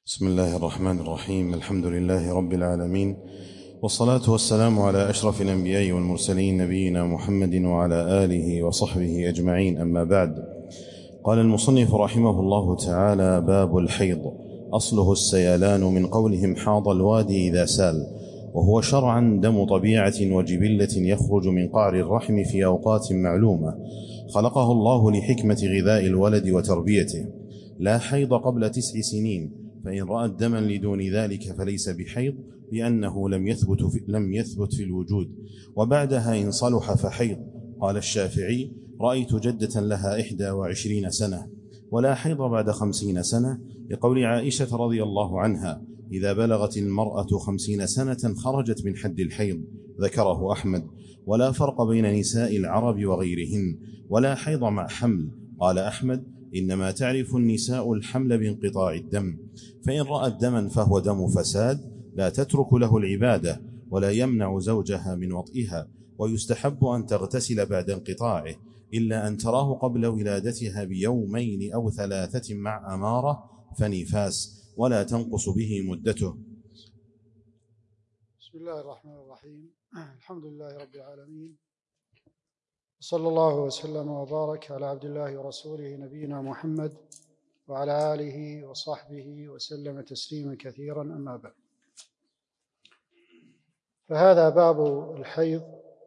بسم الله الرحمن الرحيم. الحمد لله رب العالمين، والصلاة والسلام على أشرف الأنبياء والمرسلين، نبينا محمد وعلى آله وصحبه أجمعين، أما بعد. قال المصنف رحمه الله تعالى: باب الحيض. أصله السيلان، من قولهم حاض الوادي إذا سال، وهو شرعا دم طبيعة وجبلة يخرج من قعر الرحم في أوقات معلومة خلقه الله لحكمة غذاء الولد وتربيته. لا حيض قبل 9 سنين، فإن رأت دما لدون ذلك فليس بحيض، لأنه لم يثبت في الوجود، وبعدها إن صلح فحيض. قال الشافعي: رأيت جدة لها 21 سنة، ولا حيض بعد 50 سنة، لقول عائشة رضي الله عنها: إذا بلغت المرأة 50 سنة خرجت من حد الحيض. ذكره أحمد. ولا فرق بين نساء العرب وغيرهن، ولا حيض مع حمل. قال أحمد: إنما تعرف النساء الحمل بانقطاع الدم، فإن رأت دما فهو دم فساد، لا تترك له العبادة، ولا يمنع زوجها من وطئها، ويستحب أن تغتسل بعد انقطاعه، إلا أن تراه قبل ولادتها بيومين أو 3 مع أمارة فنفاس، ولا تنقص به مدته. بسم الله الرحمن الرحيم. الحمد لله رب العالمين، صلى الله وسلم وبارك على عبد الله ورسوله نبينا محمد وعلى آله وصحبه وسلم تسليما كثيرا، أما بعد. فهذا باب الحيض،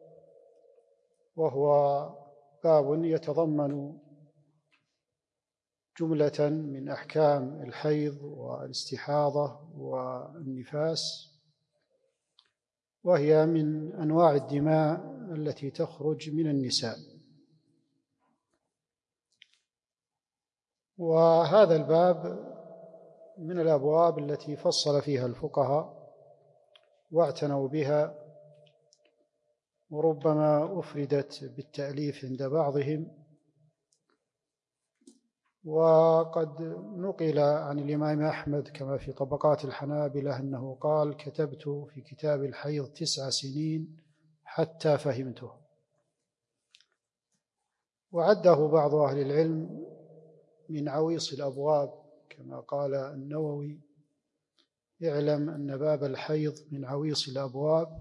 وهو باب يتضمن جملة من أحكام الحيض والاستحاضة والنفاس، وهي من أنواع الدماء التي تخرج من النساء. وهذا الباب من الأبواب التي فصل فيها الفقهاء واعتنوا بها، وربما أفردت بالتأليف عند بعضهم. وقد نقل عن الإمام أحمد كما في طبقات الحنابلة أنه قال: كتبت في كتاب الحيض 9 سنين حتى فهمته. وعده بعض أهل العلم من عويص الأبواب، كما قال النووي: اعلم أن باب الحيض من عويص الأبواب،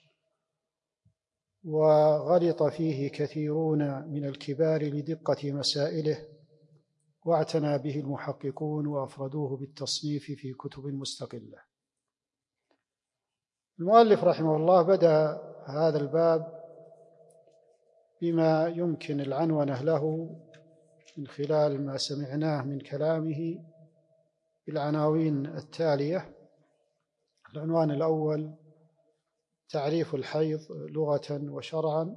وغلط فيه كثيرون من الكبار لدقة مسائله، واعتنى به المحققون وأفردوه بالتصنيف في كتب مستقلة. المؤلف رحمه الله بدأ هذا الباب بما يمكن العنونة له من خلال ما سمعناه من كلامه بالعناوين التالية. العنوان الأول: تعريف الحيض لغة وشرعا.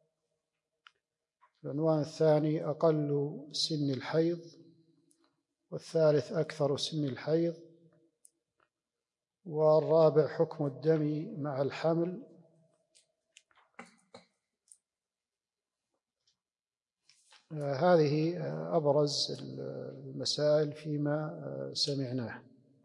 العنوان الثاني: أقل سن الحيض. والثالث: أكثر سن الحيض. والرابع: حكم الدم مع الحمل. هذه أبرز المسائل فيما سمعناه.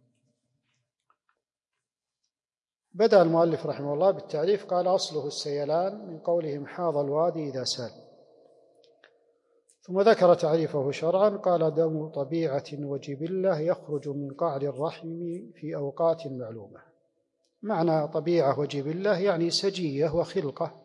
بدأ المؤلف رحمه الله بالتعريف، قال: أصله السيلان، من قولهم حاض الوادي إذا سال. ثم ذكر تعريفه شرعا، قال: دم طبيعة وجبلة يخرج من قعر الرحم في أوقات معلومة. معنى طبيعة وجبلة يعني سجية وخلقة،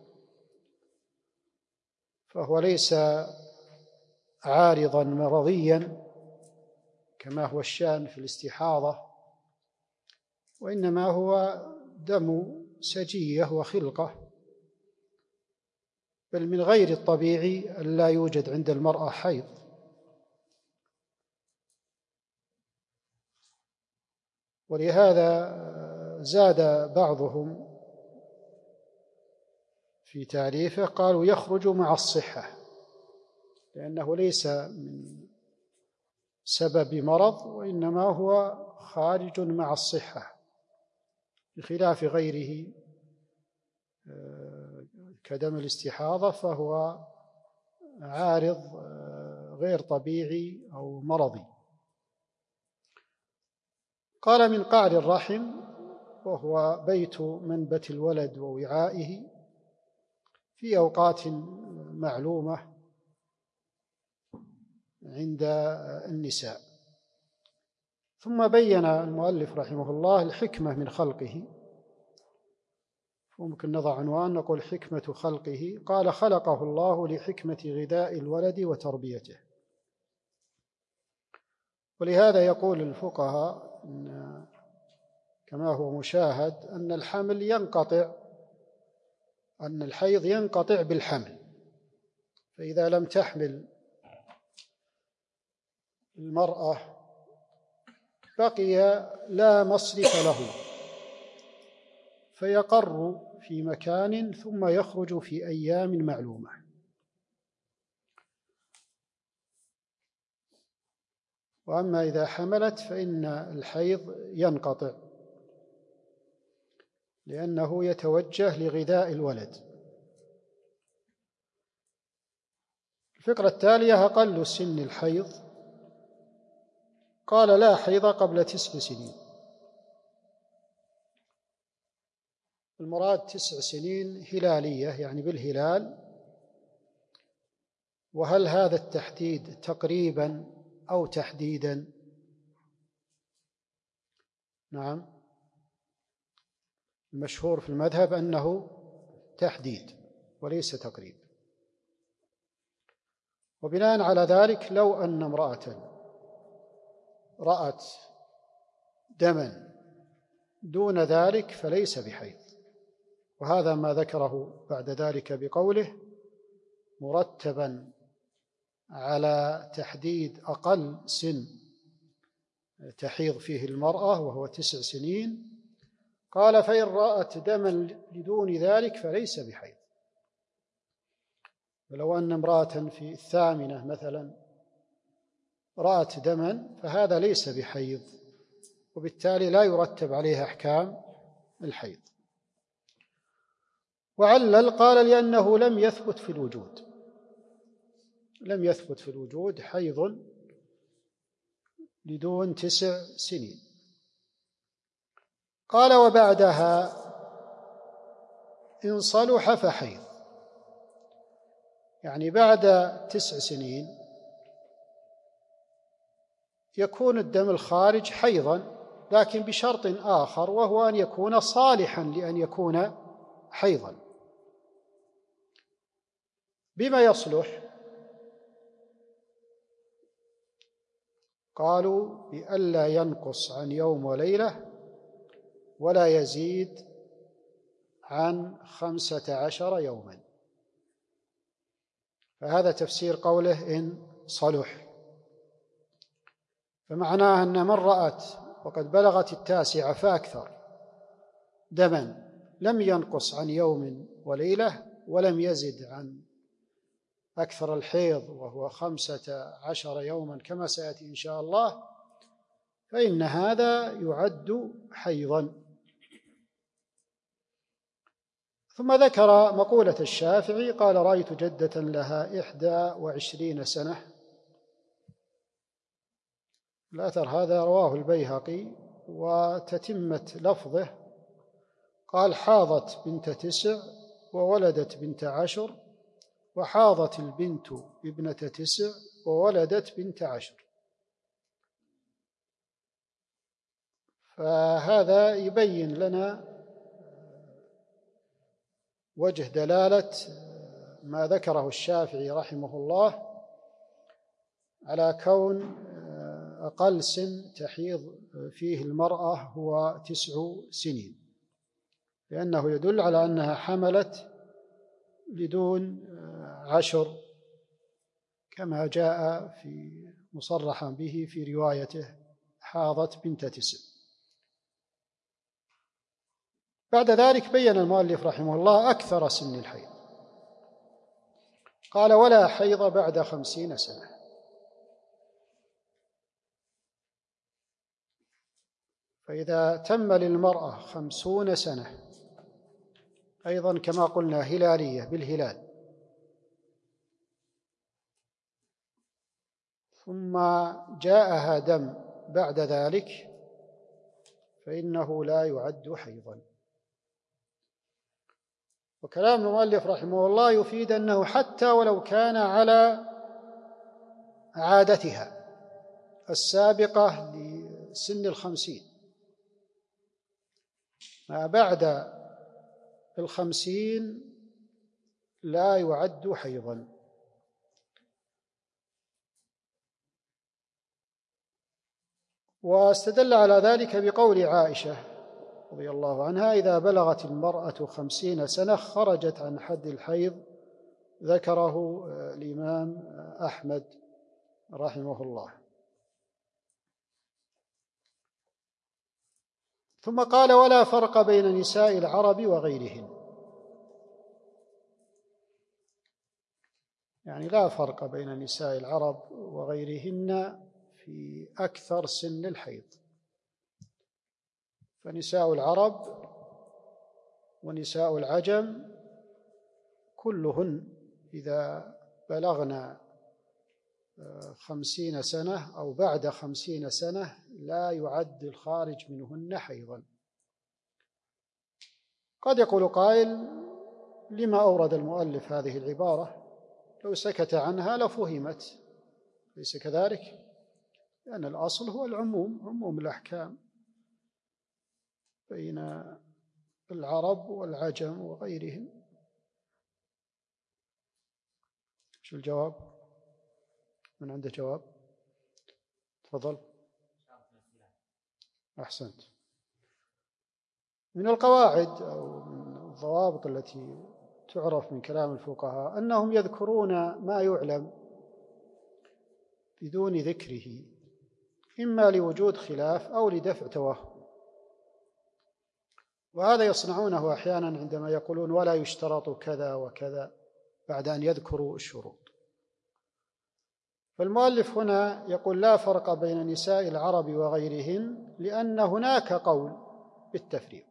فهو ليس عارضا مرضيا كما هو الشأن في الاستحاضة، وإنما هو دم سجية وخلقة، بل من غير الطبيعي أن لا يوجد عند المرأة حيض. ولهذا زاد بعضهم في تعريفه، قالوا: يخرج مع الصحة، لأنه ليس من سبب مرض، وإنما هو خارج مع الصحة، بخلاف غيره كدم الاستحاضة، فهو عارض غير طبيعي أو مرضي. قال: من قعر الرحم، وهو بيت منبت الولد ووعائه في أوقات معلومة عند النساء. ثم بين المؤلف رحمه الله الحكمة من خلقه، وممكن نضع عنوان نقول حكمة خلقه. قال: خلقه الله لحكمة غذاء الولد وتربيته. ولهذا يقول الفقهاء كما هو مشاهد أن الحيض ينقطع بالحمل، فإذا لم تحمل المرأة بقي لا مصرف له، فيقر في مكان ثم يخرج في أيام معلومة. وأما إذا حملت فإن الحيض ينقطع، لأنه يتوجه لغذاء الولد. الفكرة التالية: أقل سن الحيض. قال: لا حيض قبل 9 سنين. المراد 9 سنين هلالية، يعني بالهلال. وهل هذا التحديد تقريبا أو تحديدا؟ نعم، المشهور في المذهب أنه تحديد وليس تقريب. وبناء على ذلك لو أن امرأة رأت دما دون ذلك فليس بحيض. وهذا ما ذكره بعد ذلك بقوله: مرتبا على تحديد أقل سن تحيض فيه المرأة وهو 9 سنين. قال: فإن رأت دما لدون ذلك فليس بحيض. ولو أن امرأة في 8 مثلا رأت دما فهذا ليس بحيض، وبالتالي لا يرتب عليها أحكام الحيض. وعلل، قال: لأنه لم يثبت في الوجود حيض لدون 9 سنين. قال: وبعدها إن صلح فحيض، يعني بعد 9 سنين يكون الدم الخارج حيضا، لكن بشرط آخر، وهو أن يكون صالحا لأن يكون حيضا. بما يصلح؟ قالوا: بألا ينقص عن يوم وليلة ولا يزيد عن 15 يوما. فهذا تفسير قوله إن صلح. فمعناه أن من رأت وقد بلغت 9 فأكثر دما لم ينقص عن يوم وليلة ولم يزد عن أكثر الحيض وهو 15 يوما كما سيأتي إن شاء الله، فإن هذا يعد حيضا. ثم ذكر مقولة الشافعي، قال: رأيت جدة لها 21 سنة. الأثر هذا رواه البيهقي، وتتمة لفظه قال: حاضت بنت 9 وولدت بنت 10، وحاضت البنت ابنة 9 وولدت بنت 10. فهذا يبين لنا وجه دلالة ما ذكره الشافعي رحمه الله على كون أقل سن تحيض فيه المرأة هو 9 سنين، لأنه يدل على أنها حملت بدون 10 كما جاء في مصرحا به في روايته: حاضت بنت 9. بعد ذلك بين المؤلف رحمه الله أكثر سن الحيض. قال: ولا حيض بعد 50 سنة. فإذا تم للمرأة 50 سنة، أيضا كما قلنا هلالية بالهلال، ثم جاءها دم بعد ذلك، فإنه لا يعد حيضا. وكلام المؤلف رحمه الله يفيد أنه حتى ولو كان على عادتها السابقة سن 50. ما بعد 50 لا يعد حيضا. واستدل على ذلك بقول عائشة رضي الله عنها: إذا بلغت المرأة 50 سنة خرجت عن حد الحيض. ذكره الإمام أحمد رحمه الله. ثم قال: ولا فرق بين نساء العرب وغيرهن. يعني لا فرق بين نساء العرب وغيرهن في أكثر سن الحيض. فنساء العرب ونساء العجم كلهن إذا بلغنا 50 سنة أو بعد 50 سنة لا يعد الخارج منهن حيضا. قد يقول قائل: لما أورد المؤلف هذه العبارة؟ لو سكت عنها لفهمت. ليس كذلك؟ لأن الأصل هو العموم، عموم الأحكام بين العرب والعجم وغيرهم. شو الجواب؟ من عنده جواب؟ تفضل. أحسنت. من القواعد أو من الضوابط التي تعرف من كلام الفقهاء أنهم يذكرون ما يعلم بدون ذكره، إما لوجود خلاف أو لدفع توهم. وهذا يصنعونه أحيانا عندما يقولون: ولا يشترط كذا وكذا، بعد أن يذكروا الشروط. فالمؤلف هنا يقول: لا فرق بين نساء العرب وغيرهن، لأن هناك قول بالتفريق،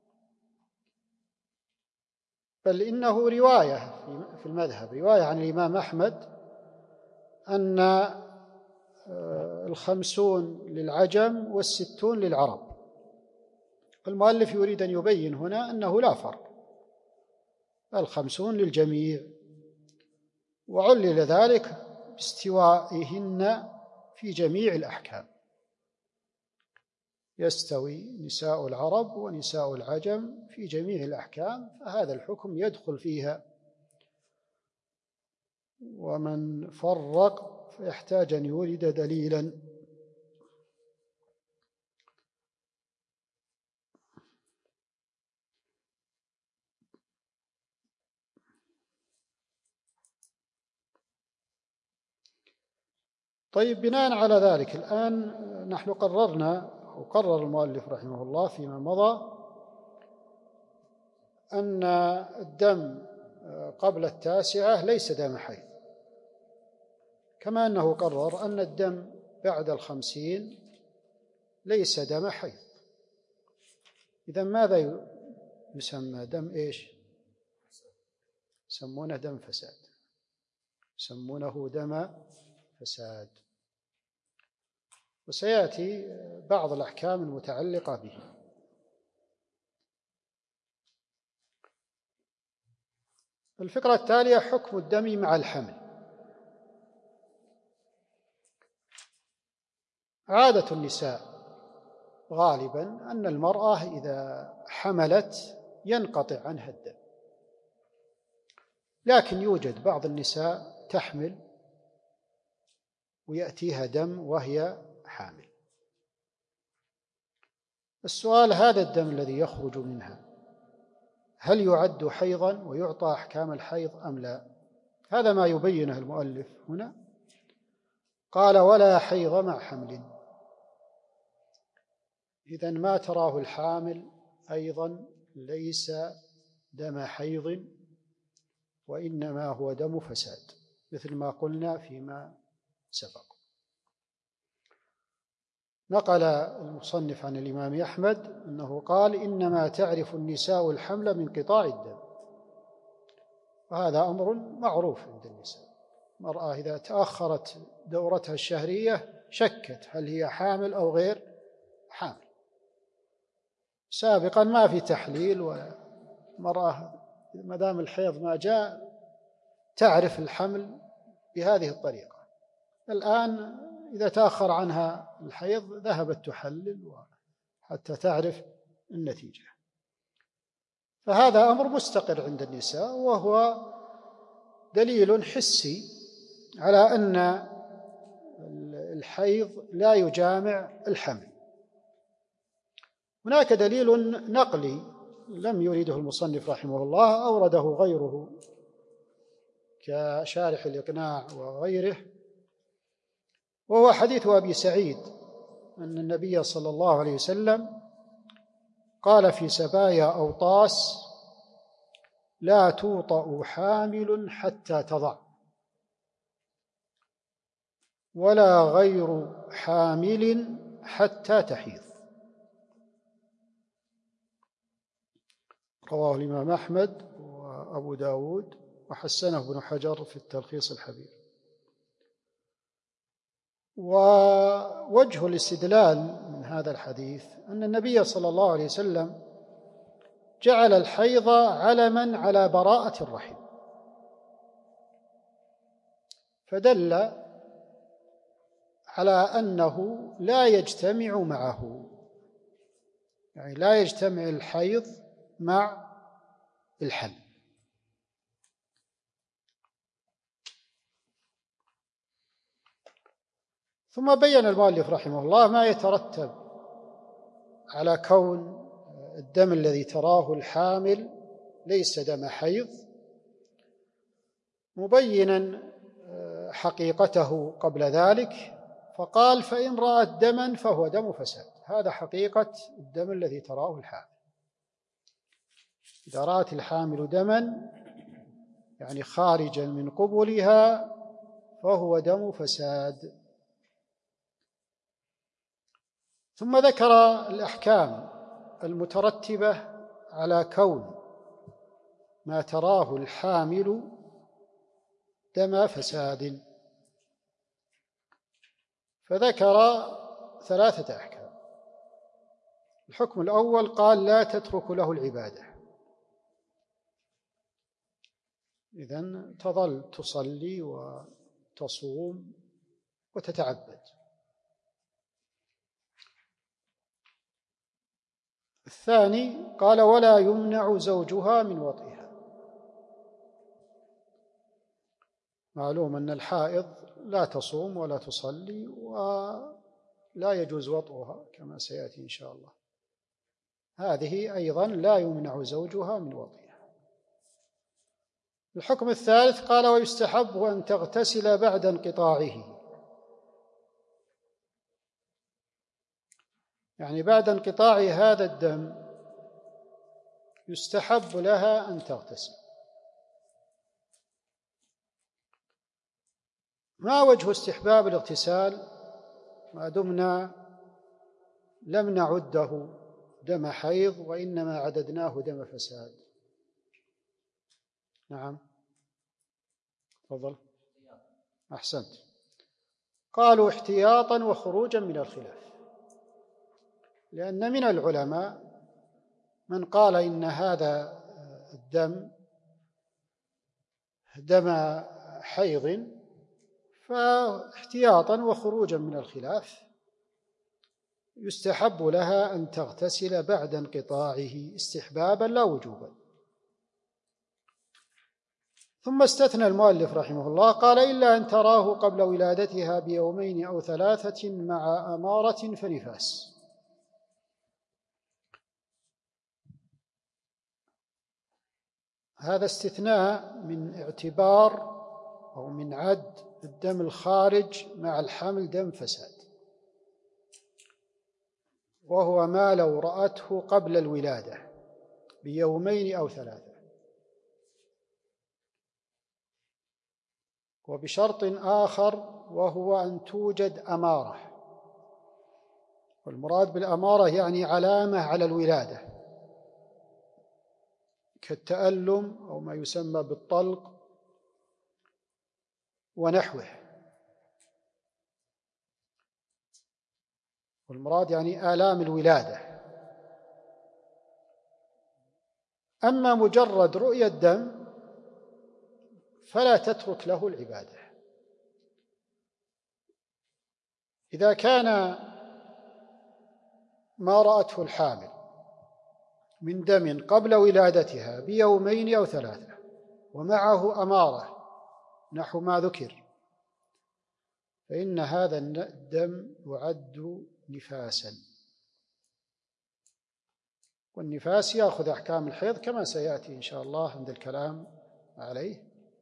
بل إنه رواية في المذهب، رواية عن الإمام أحمد أن 50 للعجم و60 للعرب. المؤلف يريد أن يبين هنا أنه لا فرق، 50 للجميع، وعلل ذلك باستوائهن في جميع الأحكام. يستوي نساء العرب ونساء العجم في جميع الأحكام، فهذا الحكم يدخل فيها. ومن فرق فيحتاج أن يورد دليلا. طيب، بناء على ذلك الآن نحن قررنا، أو قرر المؤلف رحمه الله فيما مضى، أن الدم قبل 9 ليس دم حيض، كما أنه قرر أن الدم بعد 50 ليس دم حيض. إذن ماذا يسمى دم إيش؟ يسمونه دم فساد، يسمونه دم فساد. وسيأتي بعض الأحكام المتعلقة به. الفقرة التالية: حكم الدم مع الحمل. عادة النساء غالبا أن المرأة إذا حملت ينقطع عنها الدم، لكن يوجد بعض النساء تحمل ويأتيها دم وهي حامل. السؤال: هذا الدم الذي يخرج منها هل يعد حيضا ويعطى أحكام الحيض أم لا؟ هذا ما يبينه المؤلف هنا. قال: ولا حيض مع حمل. إذن ما تراه الحامل أيضا ليس دم حيض، وإنما هو دم فساد، مثل ما قلنا فيما سبق. نقل المصنف عن الإمام أحمد أنه قال: إنما تعرف النساء الحمل من انقطاع الدم. وهذا أمر معروف عند النساء. المرأة إذا تأخرت دورتها الشهرية شكت هل هي حامل أو غير حامل. سابقا ما في تحليل، والمرأة ما دام الحيض ما جاء تعرف الحمل بهذه الطريقة. الآن إذا تأخر عنها الحيض ذهبت تحلل حتى تعرف النتيجة. فهذا أمر مستقر عند النساء، وهو دليل حسي على أن الحيض لا يجامع الحمل. هناك دليل نقلي لم يريده المصنف رحمه الله، أورده غيره كشارح الإقناع وغيره، وهو حديث أبي سعيد أن النبي صلى الله عليه وسلم قال في سبايا أوطاس: لا توطأ حامل حتى تضع، ولا غير حامل حتى تحيض. رواه الإمام أحمد وأبو داود وحسنه ابن حجر في التلخيص الحبير. ووجه الاستدلال من هذا الحديث أن النبي صلى الله عليه وسلم جعل الحيض علما على براءة الرحم، فدل على أنه لا يجتمع معه، يعني لا يجتمع الحيض مع الحمل. ثم بين المؤلف رحمه الله ما يترتب على كون الدم الذي تراه الحامل ليس دم حيض، مبينا حقيقته قبل ذلك، فقال: فإن رأت دما فهو دم فساد. هذا حقيقة الدم الذي تراه الحامل. إذا رأت الحامل دما يعني خارجا من قبلها فهو دم فساد. ثم ذكر الأحكام المترتبة على كون ما تراه الحامل دم فساد، فذكر 3 أحكام. الحكم الأول قال: لا تترك له العبادة، إذن تظل تصلي وتصوم وتتعبد. الثاني قال: ولا يمنع زوجها من وطئها. معلوم أن الحائض لا تصوم ولا تصلي ولا يجوز وطئها كما سيأتي إن شاء الله. هذه أيضا لا يمنع زوجها من وطئها. الحكم الثالث قال: ويستحب أن تغتسل بعد انقطاعه، يعني بعد انقطاع هذا الدم يستحب لها أن تغتسل. ما وجه استحباب الاغتسال ما دمنا لم نعده دم حيض وإنما عددناه دم فساد؟ نعم، تفضل. أحسنت. قالوا احتياطا وخروجا من الخلاف، لأن من العلماء من قال إن هذا الدم دم حيض، فاحتياطا وخروجا من الخلاف يستحب لها أن تغتسل بعد انقطاعه استحبابا لا وجوبا. ثم استثنى المؤلف رحمه الله قال: إلا أن تراه قبل ولادتها ب2 أو 3 مع أمارة فنفاس. هذا استثناء من اعتبار أو من عد الدم الخارج مع الحمل دم فساد، وهو ما لو رأته قبل الولادة ب2 أو 3، وبشرط آخر وهو أن توجد أمارة. والمراد بالأمارة يعني علامة على الولادة كالتألم أو ما يسمى بالطلق ونحوه. والمراد يعني آلام الولادة. أما مجرد رؤية الدم فلا تترك له العبادة، إذا كان ما رأته الحامل من دم قبل ولادتها بيومين أو 3 ومعه أمارة نحو ما ذكر، فإن هذا الدم يعد نفاسا، والنفاس يأخذ أحكام الحيض كما سيأتي إن شاء الله عند الكلام عليه.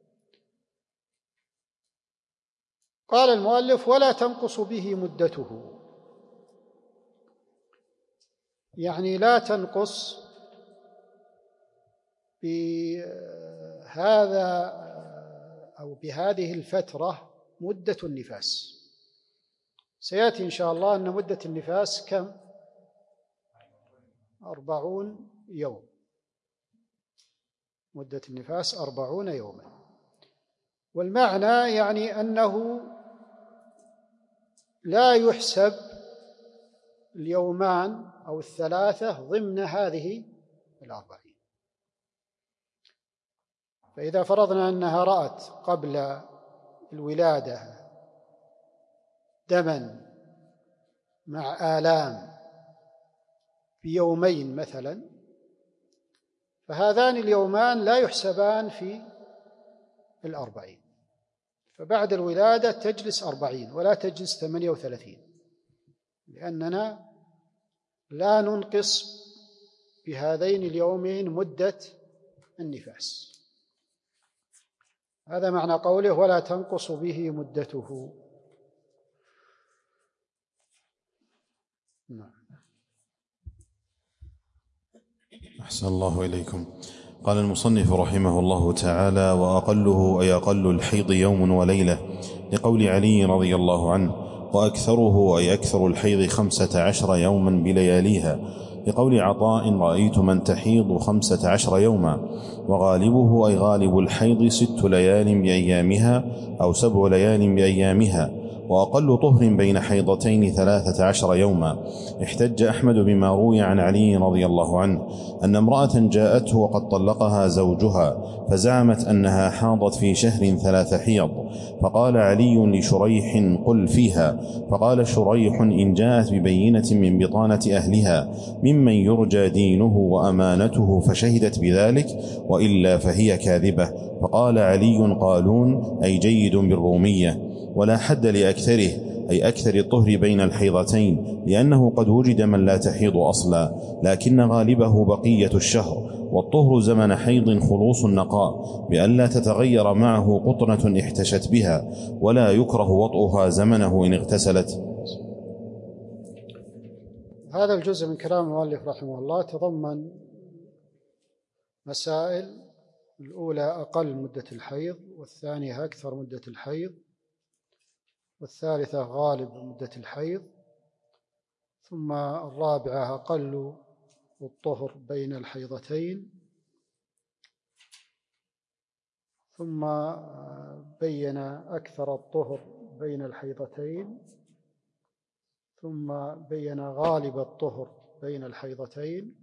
قال المؤلف: ولا تنقص به مدته، يعني لا تنقص بهذا أو بهذه الفترة مدة النفاس. سيأتي إن شاء الله أن مدة النفاس كم؟ 40 يوم. مدة النفاس 40 يوما، والمعنى يعني أنه لا يحسب اليومان أو 3 ضمن هذه 40. فإذا فرضنا أنها رأت قبل الولادة دما مع آلام بيومين مثلا، فهذان اليومان لا يحسبان في 40، فبعد الولادة تجلس 40 ولا تجلس 38، لأننا لا ننقص بهذين اليومين مدة النفاس. هذا معنى قوله: ولا تنقص به مدته. نعم. أحسن الله إليكم. قال المصنف رحمه الله تعالى: وأقله أي أقل الحيض يوم وليلة، لقول علي رضي الله عنه: وأكثره أي أكثر الحيض 15 يوما بلياليها، لقول عطاء: رأيت من تحيض 15 يوما. وغالبه أي غالب الحيض 6 ليال بأيامها أو 7 ليال بأيامها. وأقل طهر بين حيضتين 13 يوما. احتج أحمد بما روي عن علي رضي الله عنه أن امرأة جاءته وقد طلقها زوجها، فزعمت أنها حاضت في شهر 3 حيض، فقال علي لشريح: قل فيها. فقال شريح: إن جاءت ببينة من بطانة أهلها ممن يرجى دينه وأمانته فشهدت بذلك، وإلا فهي كاذبة. فقال علي: قالون أي جيد بالرومية. ولا حد لأكثره أي أكثر الطهر بين الحيضتين، لأنه قد وجد من لا تحيض أصلا، لكن غالبه بقية الشهر، والطهر زمن حيض خلوص النقاء بأن لا تتغير معه قطنة احتشت بها، ولا يكره وطئها زمنه إن اغتسلت. هذا الجزء من كلام المؤلف رحمه الله تضمن مسائل: الأولى أقل مدة الحيض، والثانية أكثر مدة الحيض، والثالثة غالب مدة الحيض، ثم الرابعة أقل الطهر بين الحيضتين، ثم بين أكثر الطهر بين الحيضتين، ثم بين غالب الطهر بين الحيضتين،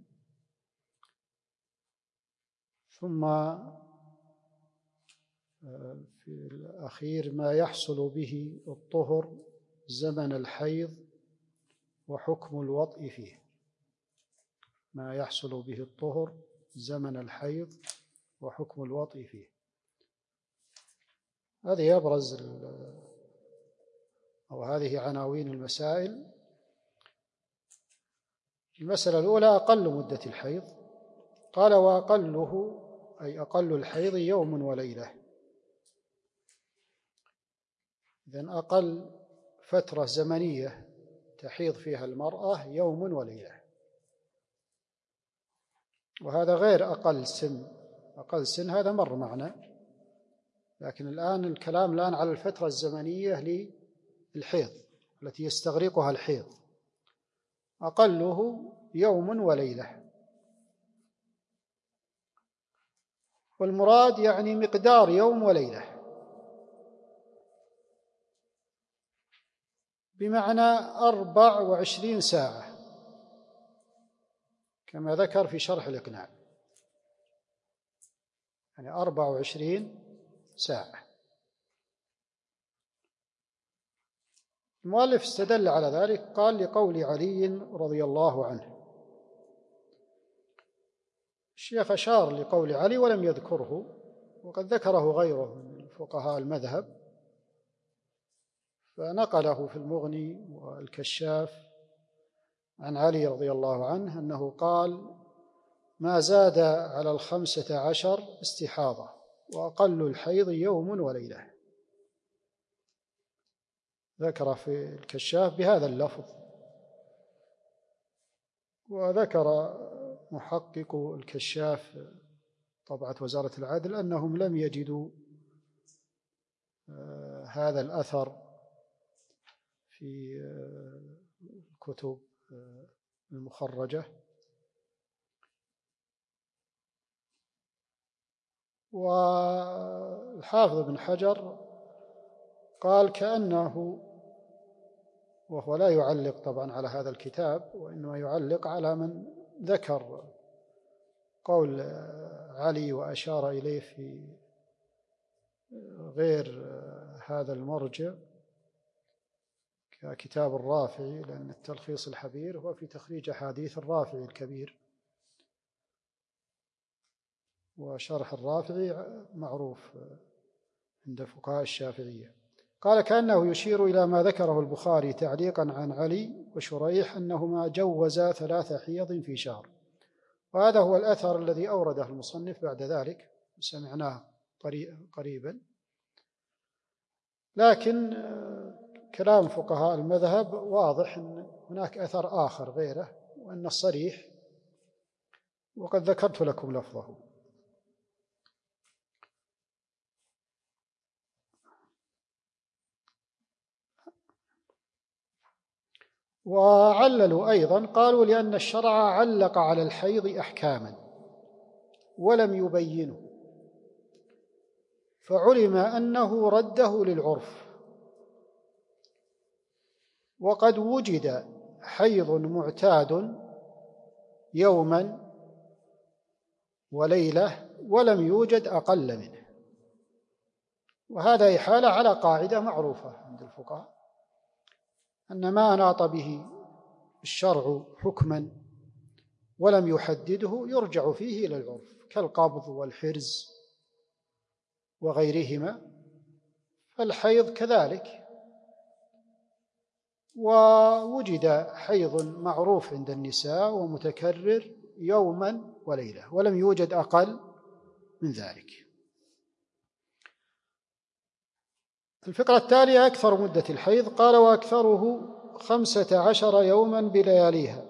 ثم في الأخير ما يحصل به الطهر زمن الحيض وحكم الوطء فيه. ما يحصل به الطهر زمن الحيض وحكم الوطء فيه. هذه أبرز أو هذه عناوين المسائل. المسألة الأولى أقل مدة الحيض. قال: وأقله أي أقل الحيض يوم وليلة. إذن أقل فترة زمنية تحيض فيها المرأة يوم وليلة، وهذا غير أقل سن. أقل سن هذا مر معنا، لكن الآن الكلام على الفترة الزمنية للحيض التي يستغرقها الحيض. أقله يوم وليلة، والمراد يعني مقدار يوم وليلة، بمعنى 24 ساعة كما ذكر في شرح الإقناع، يعني 24 ساعة. المؤلف استدل على ذلك، قال لقول علي رضي الله عنه. الشيخ أشار لقول علي ولم يذكره، وقد ذكره غيره من فقهاء المذهب، فنقله في المغني والكشاف عن علي رضي الله عنه أنه قال: ما زاد على 15 استحاضة، وأقل الحيض يوم وليلة. ذكر في الكشاف بهذا اللفظ. وذكر محقق الكشاف طبعة وزارة العدل أنهم لم يجدوا هذا الأثر في الكتب المخرجة. والحافظ بن حجر قال كأنه، وهو لا يعلق طبعا على هذا الكتاب، وإنما يعلق على من ذكر قول علي وأشار إليه في غير هذا المرجع ككتاب الرافعي، لأن التلخيص الحبير هو في تخريج أحاديث الرافعي الكبير، وشرح الرافعي معروف عند فقهاء الشافعية. قال كأنه يشير إلى ما ذكره البخاري تعليقا عن علي وشريح أنهما جوزا 3 حيض في شهر، وهذا هو الأثر الذي أورده المصنف بعد ذلك، سمعناه قريبا. لكن كلام فقهاء المذهب واضح أن هناك أثر آخر غيره، وأن الصريح، وقد ذكرت لكم لفظه. وعللوا أيضا، قالوا لأن الشرع علق على الحيض أحكاما ولم يبينه، فعلم أنه رده للعرف. وقد وجد حيض معتاد يوما وليلة ولم يوجد أقل منه. وهذا إحالة على قاعدة معروفة عند الفقهاء، أن ما أناط به الشرع حكما ولم يحدده يرجع فيه إلى العرف، كالقبض والحرز وغيرهما، فالحيض كذلك. ووجد حيض معروف عند النساء ومتكرر يوما وليلة ولم يوجد أقل من ذلك. الفقرة التالية أكثر مدة الحيض. قال وأكثره 15 يوما بلياليها.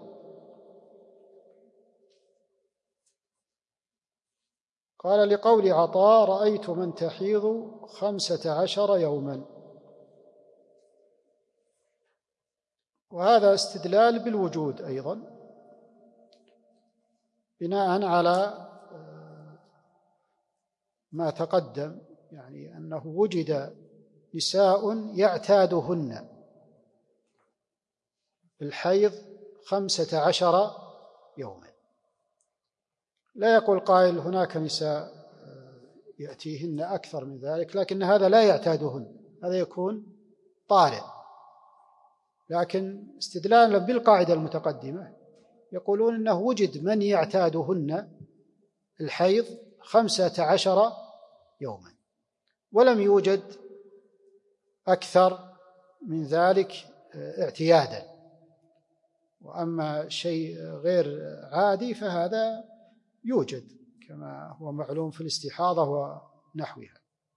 قال لقول عطاء رأيت من تحيض 15 يوما، وهذا استدلال بالوجود أيضا بناء على ما تقدم، يعني أنه وجد نساء يعتادهن الحيض 15 يوما. لا يقول قائل هناك نساء يأتيهن أكثر من ذلك، لكن هذا لا يعتادهن، هذا يكون طارئ. لكن استدلالا بالقاعدة المتقدمة يقولون أنه وجد من يعتادهن الحيض 15 يوما ولم يوجد أكثر من ذلك اعتيادا. وأما شيء غير عادي فهذا يوجد كما هو معلوم في الاستحاضة ونحوها.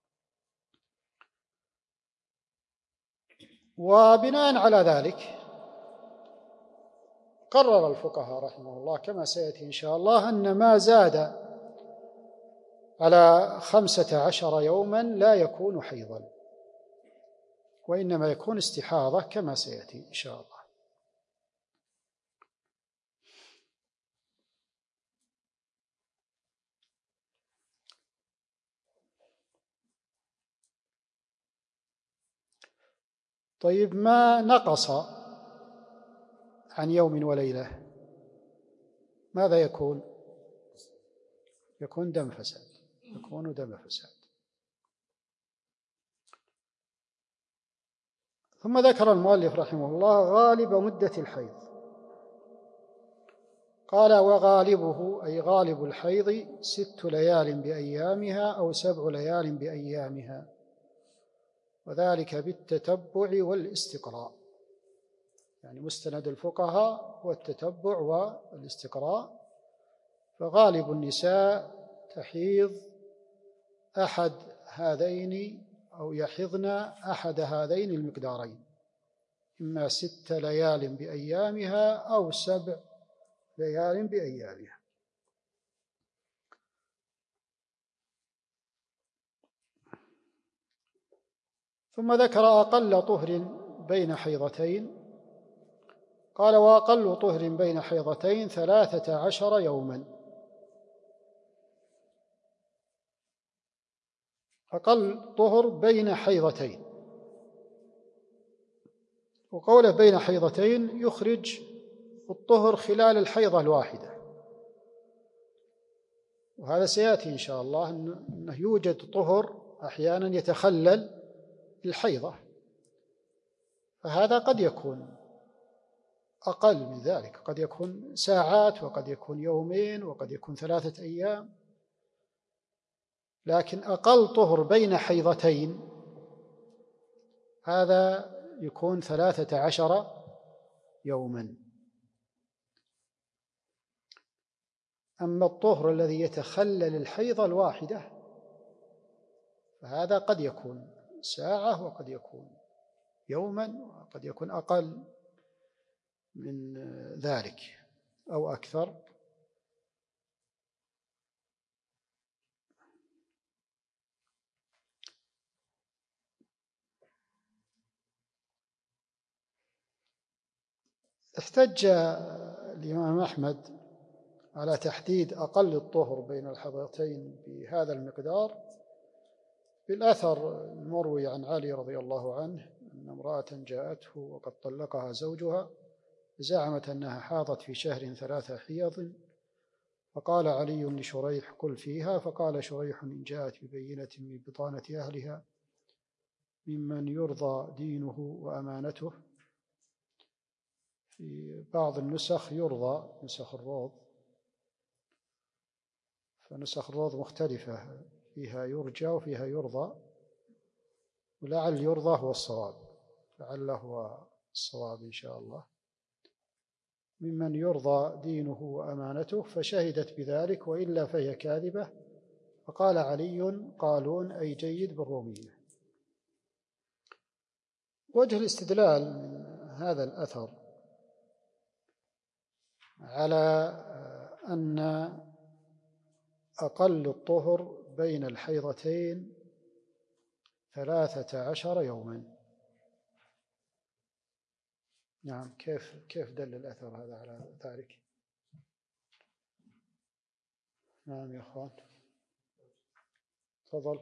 وبناء على ذلك قرر الفقهاء رحمه الله كما سيأتي إن شاء الله أن ما زاد على 15 يوما لا يكون حيضا، وإنما يكون استحاضة كما سيأتي إن شاء الله. طيب، ما نقص عن يوم وليلة ماذا يكون؟ يكون دم فساد، يكون دم فساد. ثم ذكر المؤلف رحمه الله غالب مدة الحيض، قال وغالبه أي غالب الحيض 6 ليال بأيامها أو 7 ليال بأيامها، وذلك بالتتبع والاستقراء. يعني مستند الفقهاء هو التتبع والاستقراء. فغالب النساء تحيض أحد هذين أو يحضن أحد هذين المقدارين، إما 6 ليال بأيامها أو 7 ليال بأيامها. ثم ذكر أقل طهر بين حيضتين، قال وأقل طهر بين حيضتين 13 يوما. أقل طهر بين حيضتين، وقوله بين حيضتين يخرج الطهر خلال الحيضة الواحدة، وهذا سيأتي إن شاء الله أنه يوجد طهر أحيانا يتخلل الحيضة، فهذا قد يكون أقل من ذلك، قد يكون ساعات وقد يكون يومين وقد يكون 3 أيام. لكن أقل طهر بين حيضتين هذا يكون 13 يوما. أما الطهر الذي يتخلل الحيضة الواحدة فهذا قد يكون ساعة وقد يكون يوما وقد يكون أقل من ذلك أو أكثر. احتج الإمام أحمد على تحديد أقل الطهر بين الحيضتين بهذا المقدار بالأثر المروي عن علي رضي الله عنه أن امرأة جاءته وقد طلقها زوجها، زعمت أنها حاضت في شهر 3 حيض، فقال علي لشريح قل فيها، فقال شريح إن جاءت ببينة من بطانة أهلها ممن يرضى دينه وأمانته. في بعض النسخ يرضى، نسخ الروض، فنسخ الروض مختلفة، فيها يرجى وفيها يرضى، ولعل يرضى هو الصواب، لعله هو الصواب إن شاء الله. ممن يرضى دينه وأمانته، فشهدت بذلك وإلا فهي كاذبة. فقال علي قالون أي جيد بالرومية. وجه الاستدلال من هذا الأثر على أن أقل الطهر بين الحيضتين 13 يوما. نعم، كيف دل الأثر هذا على ذلك؟ نعم يا أخوان، تفضل.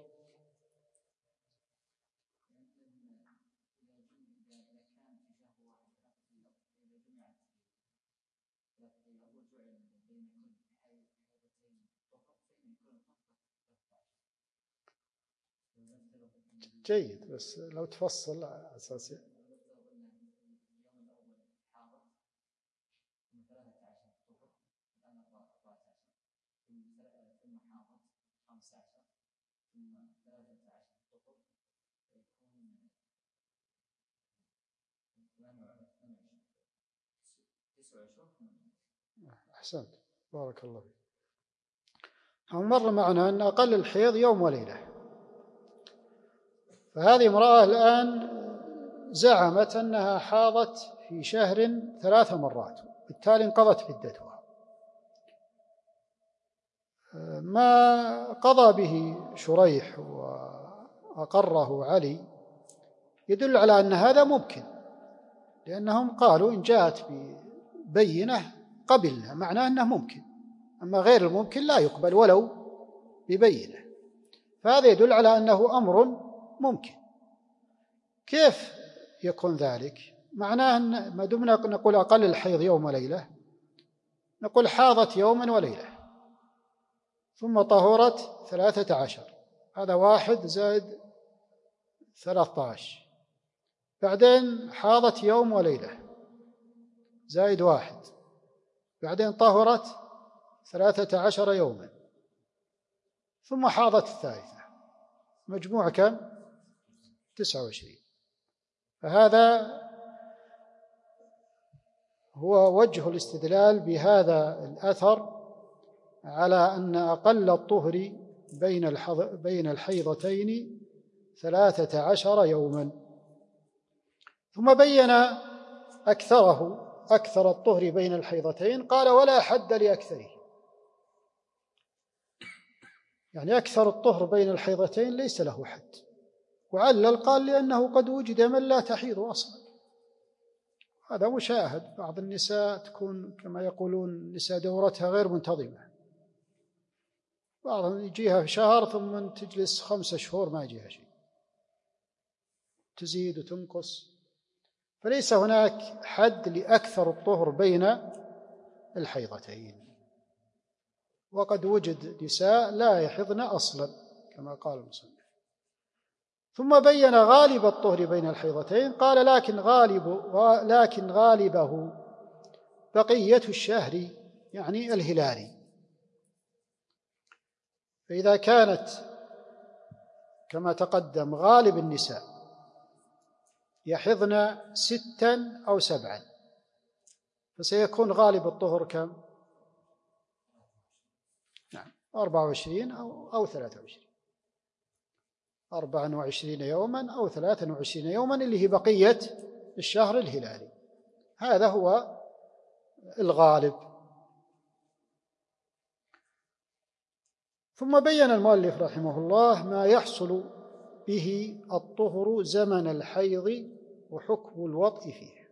جيد، بس لو تفصل على أساس أحسنت، بارك الله فيك. مر معنا أن أقل الحيض يوم وليلة، فهذه امرأة الآن زعمت أنها حاضت في شهر 3 مرات، بالتالي انقضت عدتها. ما قضى به شريح وأقره علي يدل على أن هذا ممكن، لأنهم قالوا إن جاءت ببينة قبلنا، معناه أنه ممكن، أما غير الممكن لا يقبل ولو ببينة، فهذا يدل على أنه أمر ممكن. كيف يكون ذلك؟ معناه أن ما دمنا نقول أقل الحيض يوم وليلة، نقول حاضت يوما وليلة ثم طهرت 13، هذا 1 زائد 13، بعدين حاضت يوم وليلة زائد 1، بعدين طهرت 13 يوما، ثم حاضت الثالثة، مجموع كم؟ 29. فهذا هو وجه الاستدلال بهذا الأثر على أن أقل الطهر بين الحيضتين 13 يوما. ثم بين أكثر الطهر بين الحيضتين، قال ولا حد لأكثره، يعني أكثر الطهر بين الحيضتين ليس له حد، وعلل قال لأنه قد وجد من لا تحيض أصلا. هذا مشاهد، بعض النساء تكون كما يقولون نساء دورتها غير منتظمة، بعضهم يجيها شهر ثم تجلس 5 شهور ما يجيها شيء، تزيد وتنقص. فليس هناك حد لأكثر الطهر بين الحيضتين، وقد وجد نساء لا يحضن أصلا كما قال المصنف. ثم بين غالب الطهر بين الحيضتين، قال لكن غالبه بقية الشهر، يعني الهلالي. فإذا كانت كما تقدم غالب النساء يحضن 6 أو 7، فسيكون غالب الطهر كم؟ 24 أو 23، 24 يوما أو 23 يوما، اللي هي بقية الشهر الهلالي. هذا هو الغالب. ثم بين المؤلف رحمه الله ما يحصل به الطهر زمن الحيض وحكم الوطء فيه.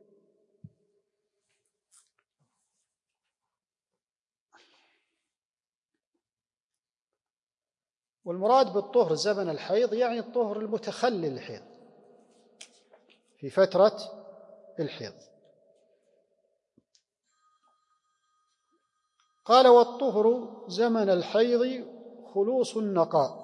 والمراد بالطهر زمن الحيض يعني الطهر المتخلل الحيض، في فترة الحيض. قال والطهر زمن الحيض خلوص النقاء.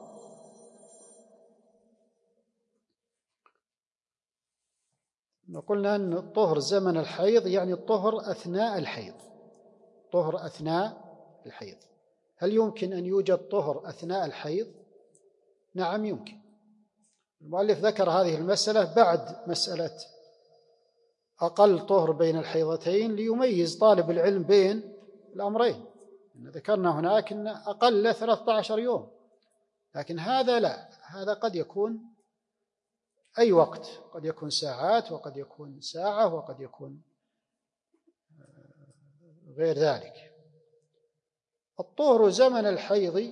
قلنا أن الطهر زمن الحيض يعني الطهر أثناء الحيض، طهر أثناء الحيض. هل يمكن أن يوجد طهر أثناء الحيض؟ نعم يمكن. المؤلف ذكر هذه المسألة بعد مسألة أقل طهر بين الحيضتين ليميز طالب العلم بين الأمرين. ذكرنا هناك أن أقل 13 يوم، لكن هذا لا، هذا قد يكون أي وقت، قد يكون ساعات، وقد يكون ساعة، وقد يكون غير ذلك. الطهر زمن الحيض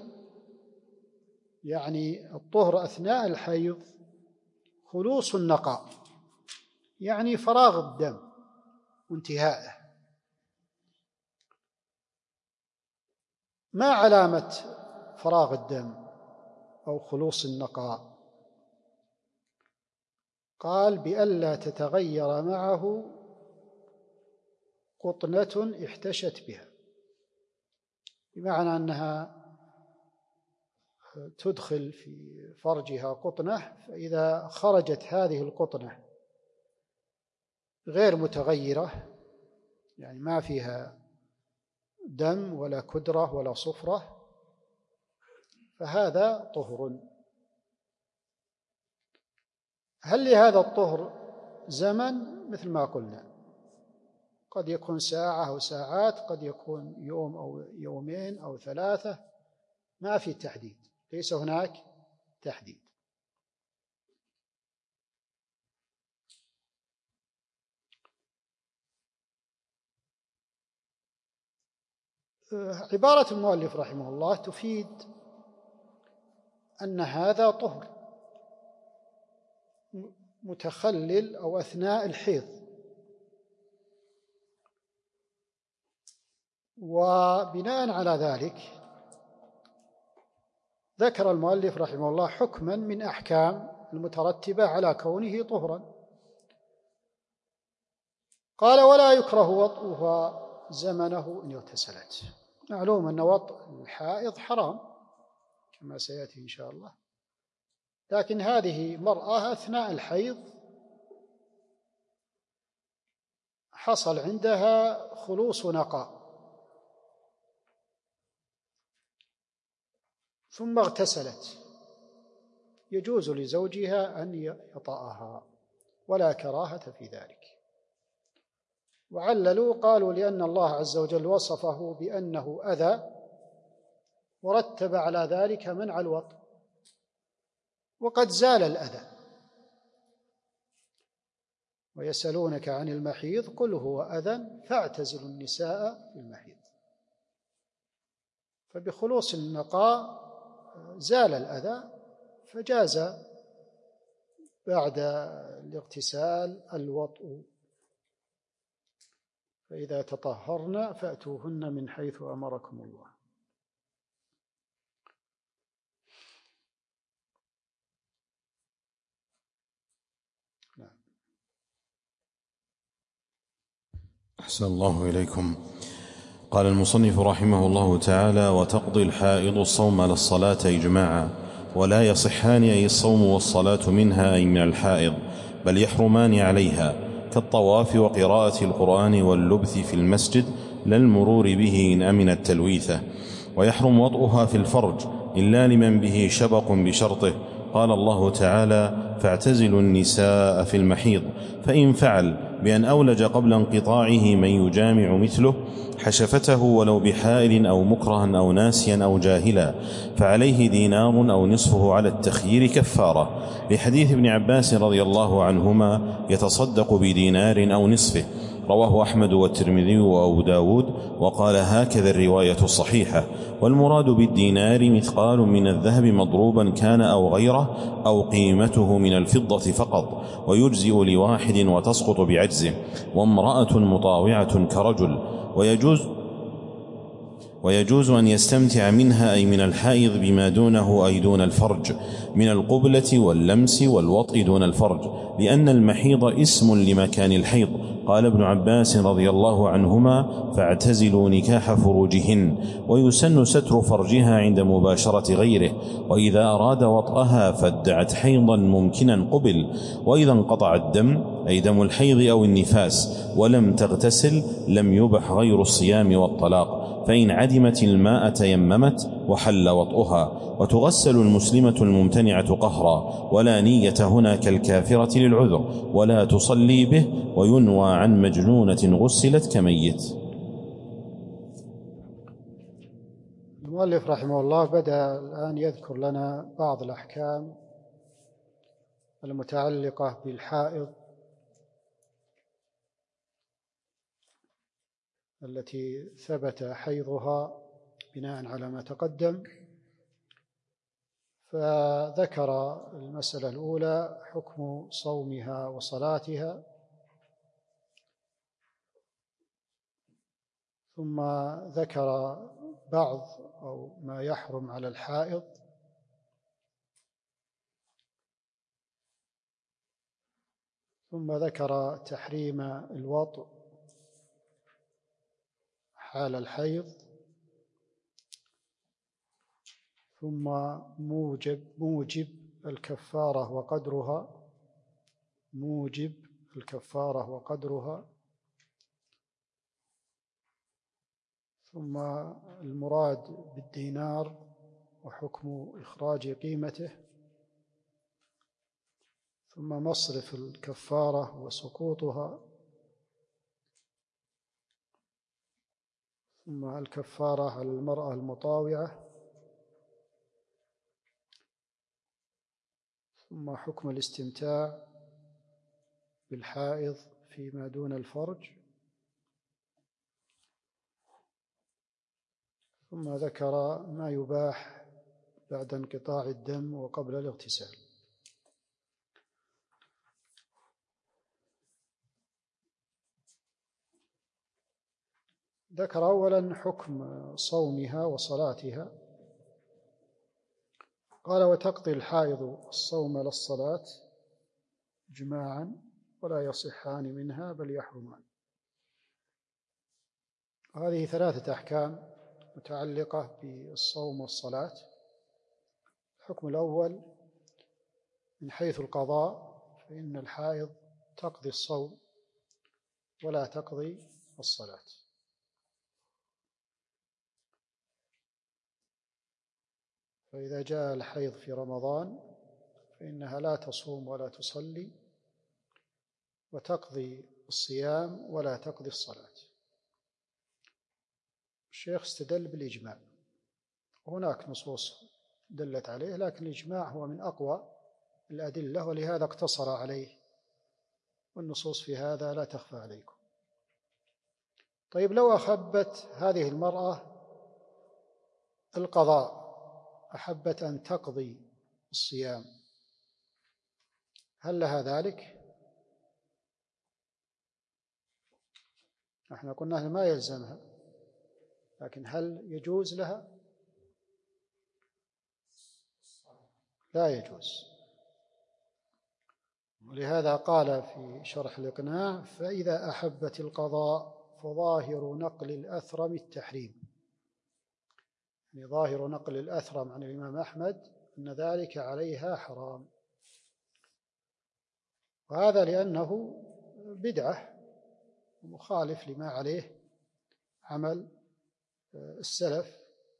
يعني الطهر أثناء الحيض خلوص النقاء، يعني فراغ الدم وانتهائه. ما علامة فراغ الدم أو خلوص النقاء؟ قال بألا تتغير معه قطنة احتشت بها، بمعنى أنها تدخل في فرجها قطنة، فإذا خرجت هذه القطنة غير متغيرة، يعني ما فيها دم ولا كدرة ولا صفرة، فهذا طهر. هل لهذا الطهر زمن؟ مثل ما قلنا، قد يكون ساعة أو ساعات، قد يكون يوم أو يومين أو 3، ما في تحديد، ليس هناك تحديد. عبارة المؤلف رحمه الله تفيد أن هذا طهر متخلل أو أثناء الحيض. وبناء على ذلك ذكر المؤلف رحمه الله حكما من أحكام المترتبة على كونه طهرا. قال ولا يكره وطئها زمنه إن اغتسلت. معلوم أن وطئ الحائض حرام كما سيأتي إن شاء الله، لكن هذه مرأة أثناء الحيض حصل عندها خلوص نقاء ثم اغتسلت يجوز لزوجها أن يطأها ولا كراهة في ذلك. وعللوا قالوا لأن الله عز وجل وصفه بأنه أذى ورتب على ذلك منع الوطء، وقد زال الأذى. ويسألونك عن المحيض قل هو أذى فاعتزلوا النساء في المحيض. فبخلوص النقاء زال الأذى، فجاز بعد الاغتسال الوطء. فإذا تطهرن فأتوهن من حيث أمركم الله. أحسن الله إليكم. قال المصنف رحمه الله تعالى: وتقضي الحائض الصوم للصلاة إجماعا، ولا يصحان أي الصوم والصلاة منها أي من الحائض، بل يحرمان عليها، كالطواف وقراءة القرآن واللبث في المسجد لا المرور به إن أمن التلويثة. ويحرم وطئها في الفرج إلا لمن به شبق بشرطه. قال الله تعالى: فاعتزلوا النساء في المحيض. فإن فعل بأن أولج قبل انقطاعه من يجامع مثله حشفته ولو بحائل أو مكرها أو ناسيا أو جاهلا، فعليه دينار أو نصفه على التخيير كفارة، لحديث ابن عباس رضي الله عنهما: يتصدق بدينار أو نصفه. رواه أحمد والترمذي وأبو داود، وقال: هكذا الرواية الصحيحة. والمراد بالدينار مثقال من الذهب مضروبا كان أو غيره، أو قيمته من الفضة فقط، ويجزئ لواحد وتسقط بعجزه. وامرأة مطاوعة كرجل. ويجوز أن يستمتع منها أي من الحائض بما دونه أي دون الفرج، من القبلة واللمس والوطء دون الفرج، لأن المحيض اسم لمكان الحيض. قال ابن عباس رضي الله عنهما: فاعتزلوا نكاح فروجهن. ويسن ستر فرجها عند مباشرة غيره، وإذا أراد وطئها فادعت حيضا ممكنا قبل. وإذا انقطع الدم أي دم الحيض أو النفاس ولم تغتسل لم يبح غير الصيام والطلاق، فإن عدمت الماء تيممت وحل وطئها. وتغسل المسلمة الممتنعة قهرا، ولا نية هنا كالكافرة للعذر، ولا تصلي به، وينوى عن مجنونة غسلت كميت. المؤلف رحمه الله بدأ الآن يذكر لنا بعض الأحكام المتعلقة بالحائض التي ثبت حيضها بناء على ما تقدم. فذكر المسألة الأولى حكم صومها وصلاتها، ثم ذكر بعض أو ما يحرم على الحائض، ثم ذكر تحريم الوطء حال الحيض، ثم موجب الكفارة وقدرها، ثم المراد بالدينار وحكم إخراج قيمته، ثم مصرف الكفارة وسقوطها، ثم الكفارة على المرأة المطاوعة، ثم حكم الاستمتاع بالحائض فيما دون الفرج، ثم ذكر ما يباح بعد انقطاع الدم وقبل الاغتسال. ذكر أولا حكم صومها وصلاتها. قال: وتقضي الحائض الصوم للصلاة إجماعا، ولا يصحان منها بل يحرمان. هذه ثلاثة أحكام متعلقة بالصوم والصلاة. الحكم الأول من حيث القضاء، فإن الحائض تقضي الصوم ولا تقضي الصلاة. فإذا جاء الحيض في رمضان فإنها لا تصوم ولا تصلي وتقضي الصيام ولا تقضي الصلاة. الشيخ استدل بالإجماع، هناك نصوص دلت عليه، لكن الإجماع هو من أقوى الأدلة، ولهذا اقتصر عليه، والنصوص في هذا لا تخفى عليكم. طيب لو أحبت هذه المرأة القضاء، أحبت أن تقضي الصيام، هل لها ذلك؟ احنا قلنا ما يلزمها، لكن هل يجوز لها؟ لا يجوز. ولهذا قال في شرح الإقناع: فإذا أحبت القضاء فظاهر نقل الأثرم التحريم. يعني ظاهر نقل الأثرم عن الإمام أحمد أن ذلك عليها حرام، وهذا لأنه بدعة مخالف لما عليه عمل السلف،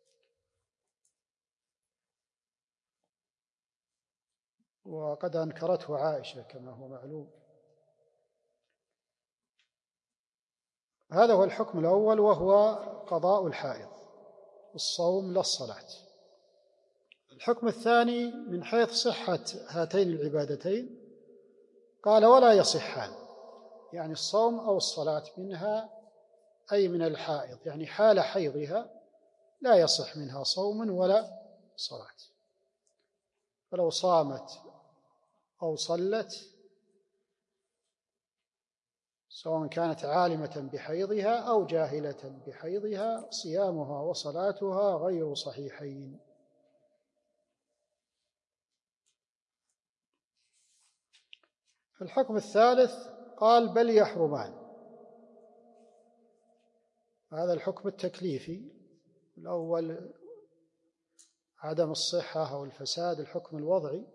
وقد أنكرته عائشة كما هو معلوم. هذا هو الحكم الأول، وهو قضاء الحائض، الصوم لا الصلاة. الحكم الثاني من حيث صحة هاتين العبادتين، قال: ولا يصحان، يعني الصوم أو الصلاة منها، أي من الحائض، يعني حال حيضها لا يصح منها صوم ولا صلاة. فلو صامت أو صلت، سواء كانت عالمة بحيضها أو جاهلة بحيضها، صيامها وصلاتها غير صحيحين. الحكم الثالث قال: بل يحرمان. هذا الحكم التكليفي. الأول عدم الصحة أو الفساد، الحكم الوضعي،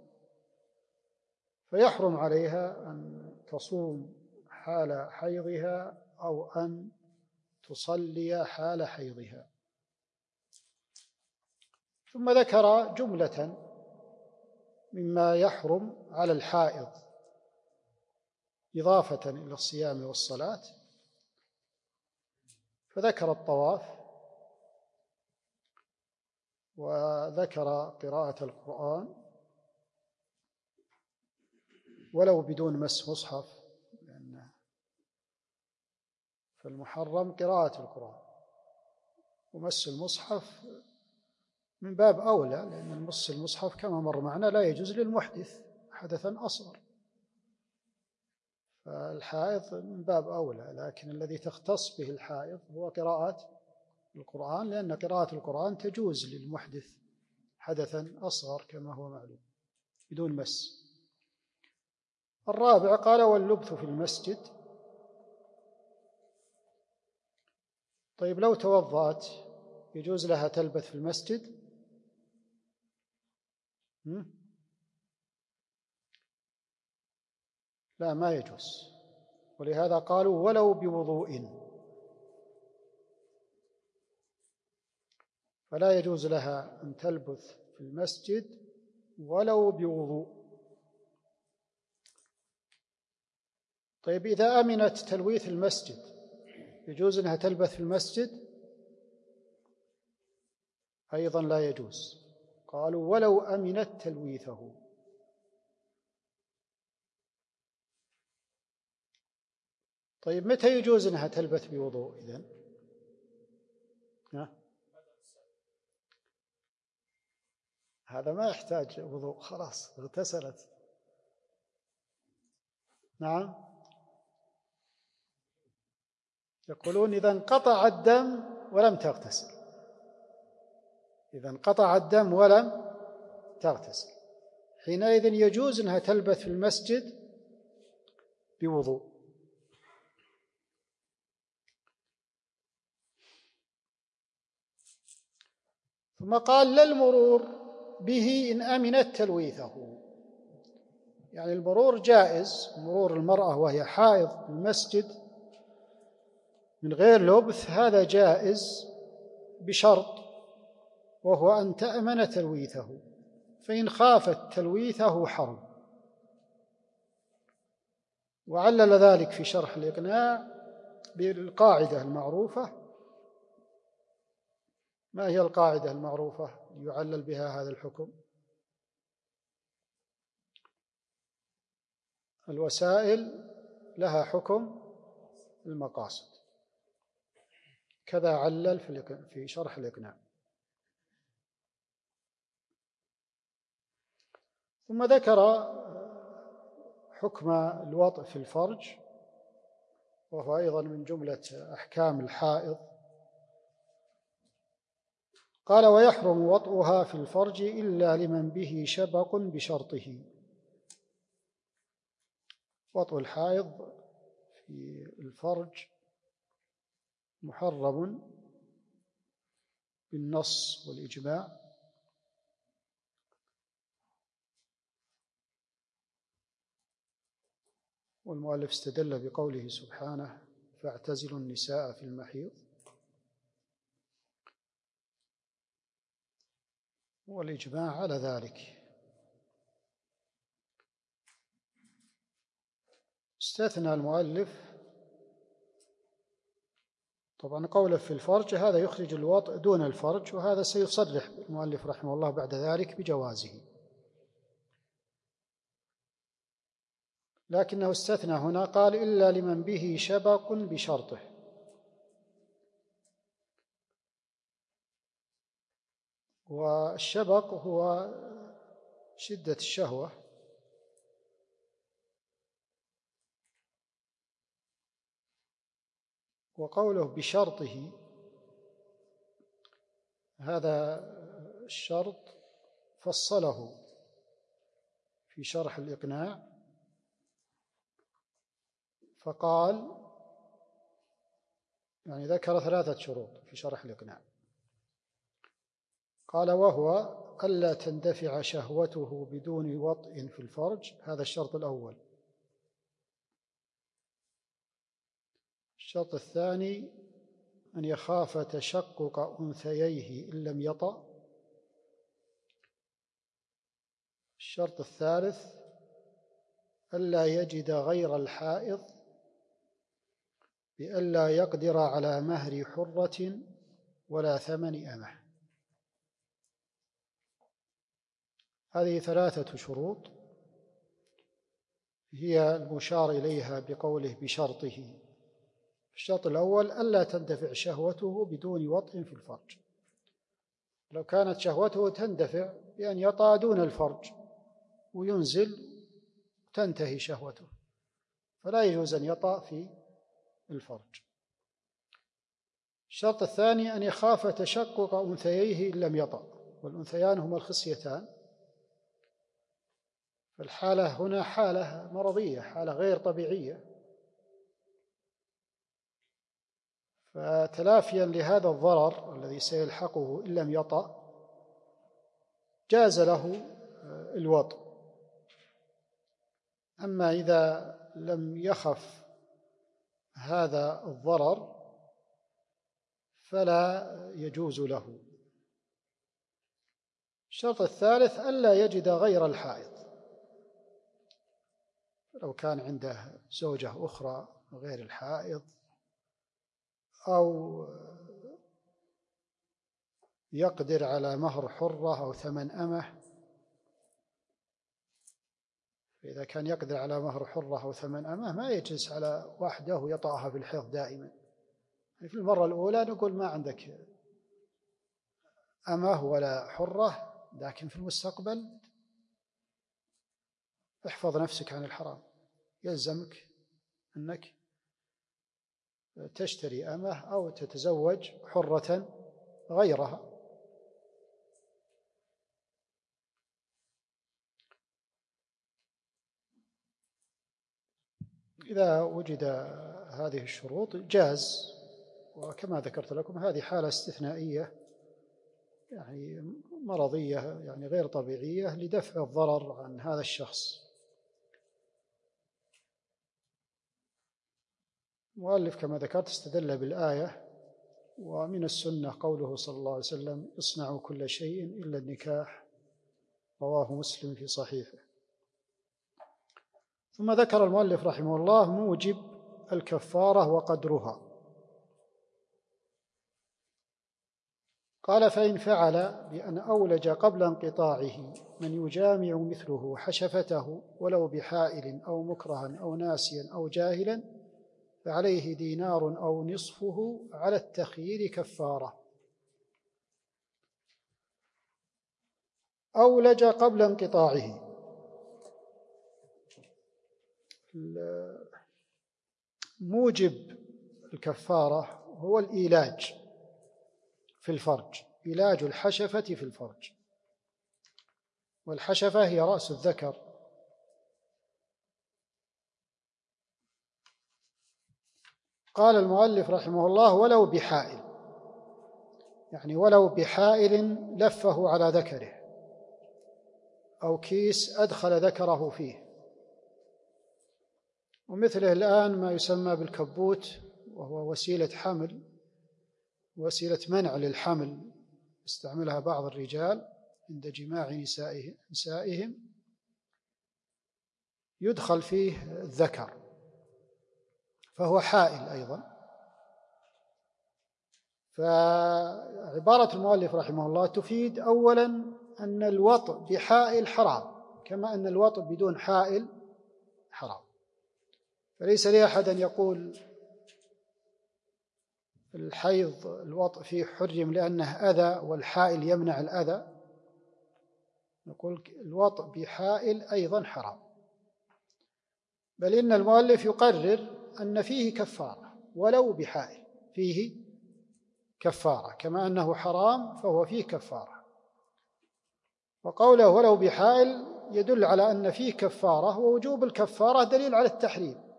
فيحرم عليها أن تصوم حال حيضها أو أن تصلي حال حيضها. ثم ذكر جملة مما يحرم على الحائض إضافة إلى الصيام والصلاة، فذكر الطواف، وذكر قراءة القرآن ولو بدون مس مصحف، لأن فالمحرم قراءة القرآن، ومس المصحف من باب أولى، لأن مس المصحف كما مر معنا لا يجوز للمحدث حدثا أصغر، فالحائض من باب أولى. لكن الذي تختص به الحائض هو قراءة القرآن، لأن قراءة القرآن تجوز للمحدث حدثا أصغر كما هو معلوم بدون مس. الرابع قال: واللبث في المسجد. طيب لو توضأت يجوز لها تلبث في المسجد؟ لا، ما يجوز. ولهذا قالوا: ولو بوضوء. فلا يجوز لها أن تلبث في المسجد ولو بوضوء. طيب إذا أمنت تلويث المسجد يجوز أنها تلبث في المسجد؟ أيضا لا يجوز. قالوا: ولو أمنت تلويثه. طيب متى يجوز أنها تلبث بوضوء إذن؟ هذا ما يحتاج وضوء، خلاص اغتسلت. نعم، يقولون إذا انقطع الدم ولم تغتسل، إذا انقطع الدم ولم تغتسل، حينئذ يجوز أنها تلبث في المسجد بوضوء. ثم قال: للمرور به إن أمنت تلويثه. يعني المرور جائز، مرور المرأة وهي حائض في المسجد من غير لبث هذا جائز بشرط، وهو أن تأمن تلويثه، فإن خافت تلويثه حرم. وعلل ذلك في شرح الإقناع بالقاعدة المعروفة. ما هي القاعدة المعروفة يعلل بها هذا الحكم؟ الوسائل لها حكم المقاصد، كذا علل في شرح الإقناع. ثم ذكر حكم الوطء في الفرج، وهو أيضا من جملة أحكام الحائض. قال: ويحرم وطئها في الفرج إلا لمن به شبق بشرطه. وطئ الحائض في الفرج محرم بالنص والإجماع، والمؤلف استدل بقوله سبحانه: فاعتزلوا النساء في المحيض، والإجماع على ذلك. استثنى المؤلف طبعا قوله في الفرج، هذا يخرج الوطء دون الفرج، وهذا سيصرح المؤلف رحمه الله بعد ذلك بجوازه، لكنه استثنى هنا، قال: إلا لمن به شبق بشرطه. والشبق هو شدة الشهوة، وقوله بشرطه هذا الشرط فصله في شرح الإقناع، فقال يعني ذكر 3 شروط في شرح الإقناع. قال: وهو ألا تندفع شهوته بدون وطء في الفرج، هذا الشرط الأول. الشرط الثاني أن يخاف تشقق أنثييه إن لم يطأ. الشرط الثالث ألا يجد غير الحائض بألا يقدر على مهر حرة ولا ثمن أمه. هذه 3 شروط هي المشار إليها بقوله بشرطه. الشرط الأول ألا تندفع شهوته بدون وطء في الفرج. لو كانت شهوته تندفع بأن يطأ دون الفرج وينزل تنتهي شهوته، فلا يجوز أن يطأ في الفرج. الشرط الثاني أن يخاف تشقق أنثييه إن لم يطأ، والأنثيان هما الخصيتان، فالحالة هنا حالة مرضية، حالة غير طبيعية، فتلافيا لهذا الضرر الذي سيلحقه إن لم يطأ جاز له الوطء. أما إذا لم يخف هذا الضرر فلا يجوز له. الشرط الثالث ألا يجد غير الحائض، لو كان عنده زوجة أخرى غير الحائض، أو يقدر على مهر حرة أو ثمن أمه. إذا كان يقدر على مهر حرة أو ثمن أمه ما يجلس على واحدة ويطأها في الحيض دائما. في المرة الأولى نقول ما عندك أمه ولا حرة، لكن في المستقبل احفظ نفسك عن الحرام، يلزمك أنك تشتري أمه أو تتزوج حرة غيرها. إذا وجد هذه الشروط جاز، وكما ذكرت لكم هذه حالة استثنائية يعني مرضية، يعني غير طبيعية، لدفع الضرر عن هذا الشخص. المؤلف كما ذكرت استدل بالآية، ومن السنة قوله صلى الله عليه وسلم: اصنعوا كل شيء إلا النكاح، رواه مسلم في صحيحه. ثم ذكر المؤلف رحمه الله موجب الكفارة وقدرها. قال: فإن فعل بأن أولج قبل انقطاعه من يجامع مثله حشفته ولو بحائل أو مكرها أو ناسيا أو جاهلا فعليه دينار أو نصفه على التخيير كفارة. أولج قبل انقطاعه، موجب الكفارة هو الإيلاج في الفرج، إيلاج الحشفة في الفرج، والحشفة هي رأس الذكر. قال المؤلف رحمه الله: ولو بحائل، يعني ولو بحائل لفه على ذكره أو كيس أدخل ذكره فيه، ومثله الآن ما يسمى بالكبوت، وهو وسيلة حمل، وسيلة منع للحمل يستعملها بعض الرجال عند جماع نسائهم، يدخل فيه الذكر، فهو حائل أيضا. فعبارة المؤلف رحمه الله تفيد أولا أن الوطء بحائل حرام، كما أن الوطء بدون حائل حرام. فليس لأحد أن يقول الحيض الوطء فيه حرم لأنه أذى والحائل يمنع الأذى، نقول الوطء بحائل أيضا حرام. بل إن المؤلف يقرر أن فيه كفارة ولو بحائل، فيه كفارة، كما أنه حرام فهو فيه كفارة. وقوله ولو بحائل يدل على أن فيه كفارة، ووجوب الكفارة دليل على التحريم.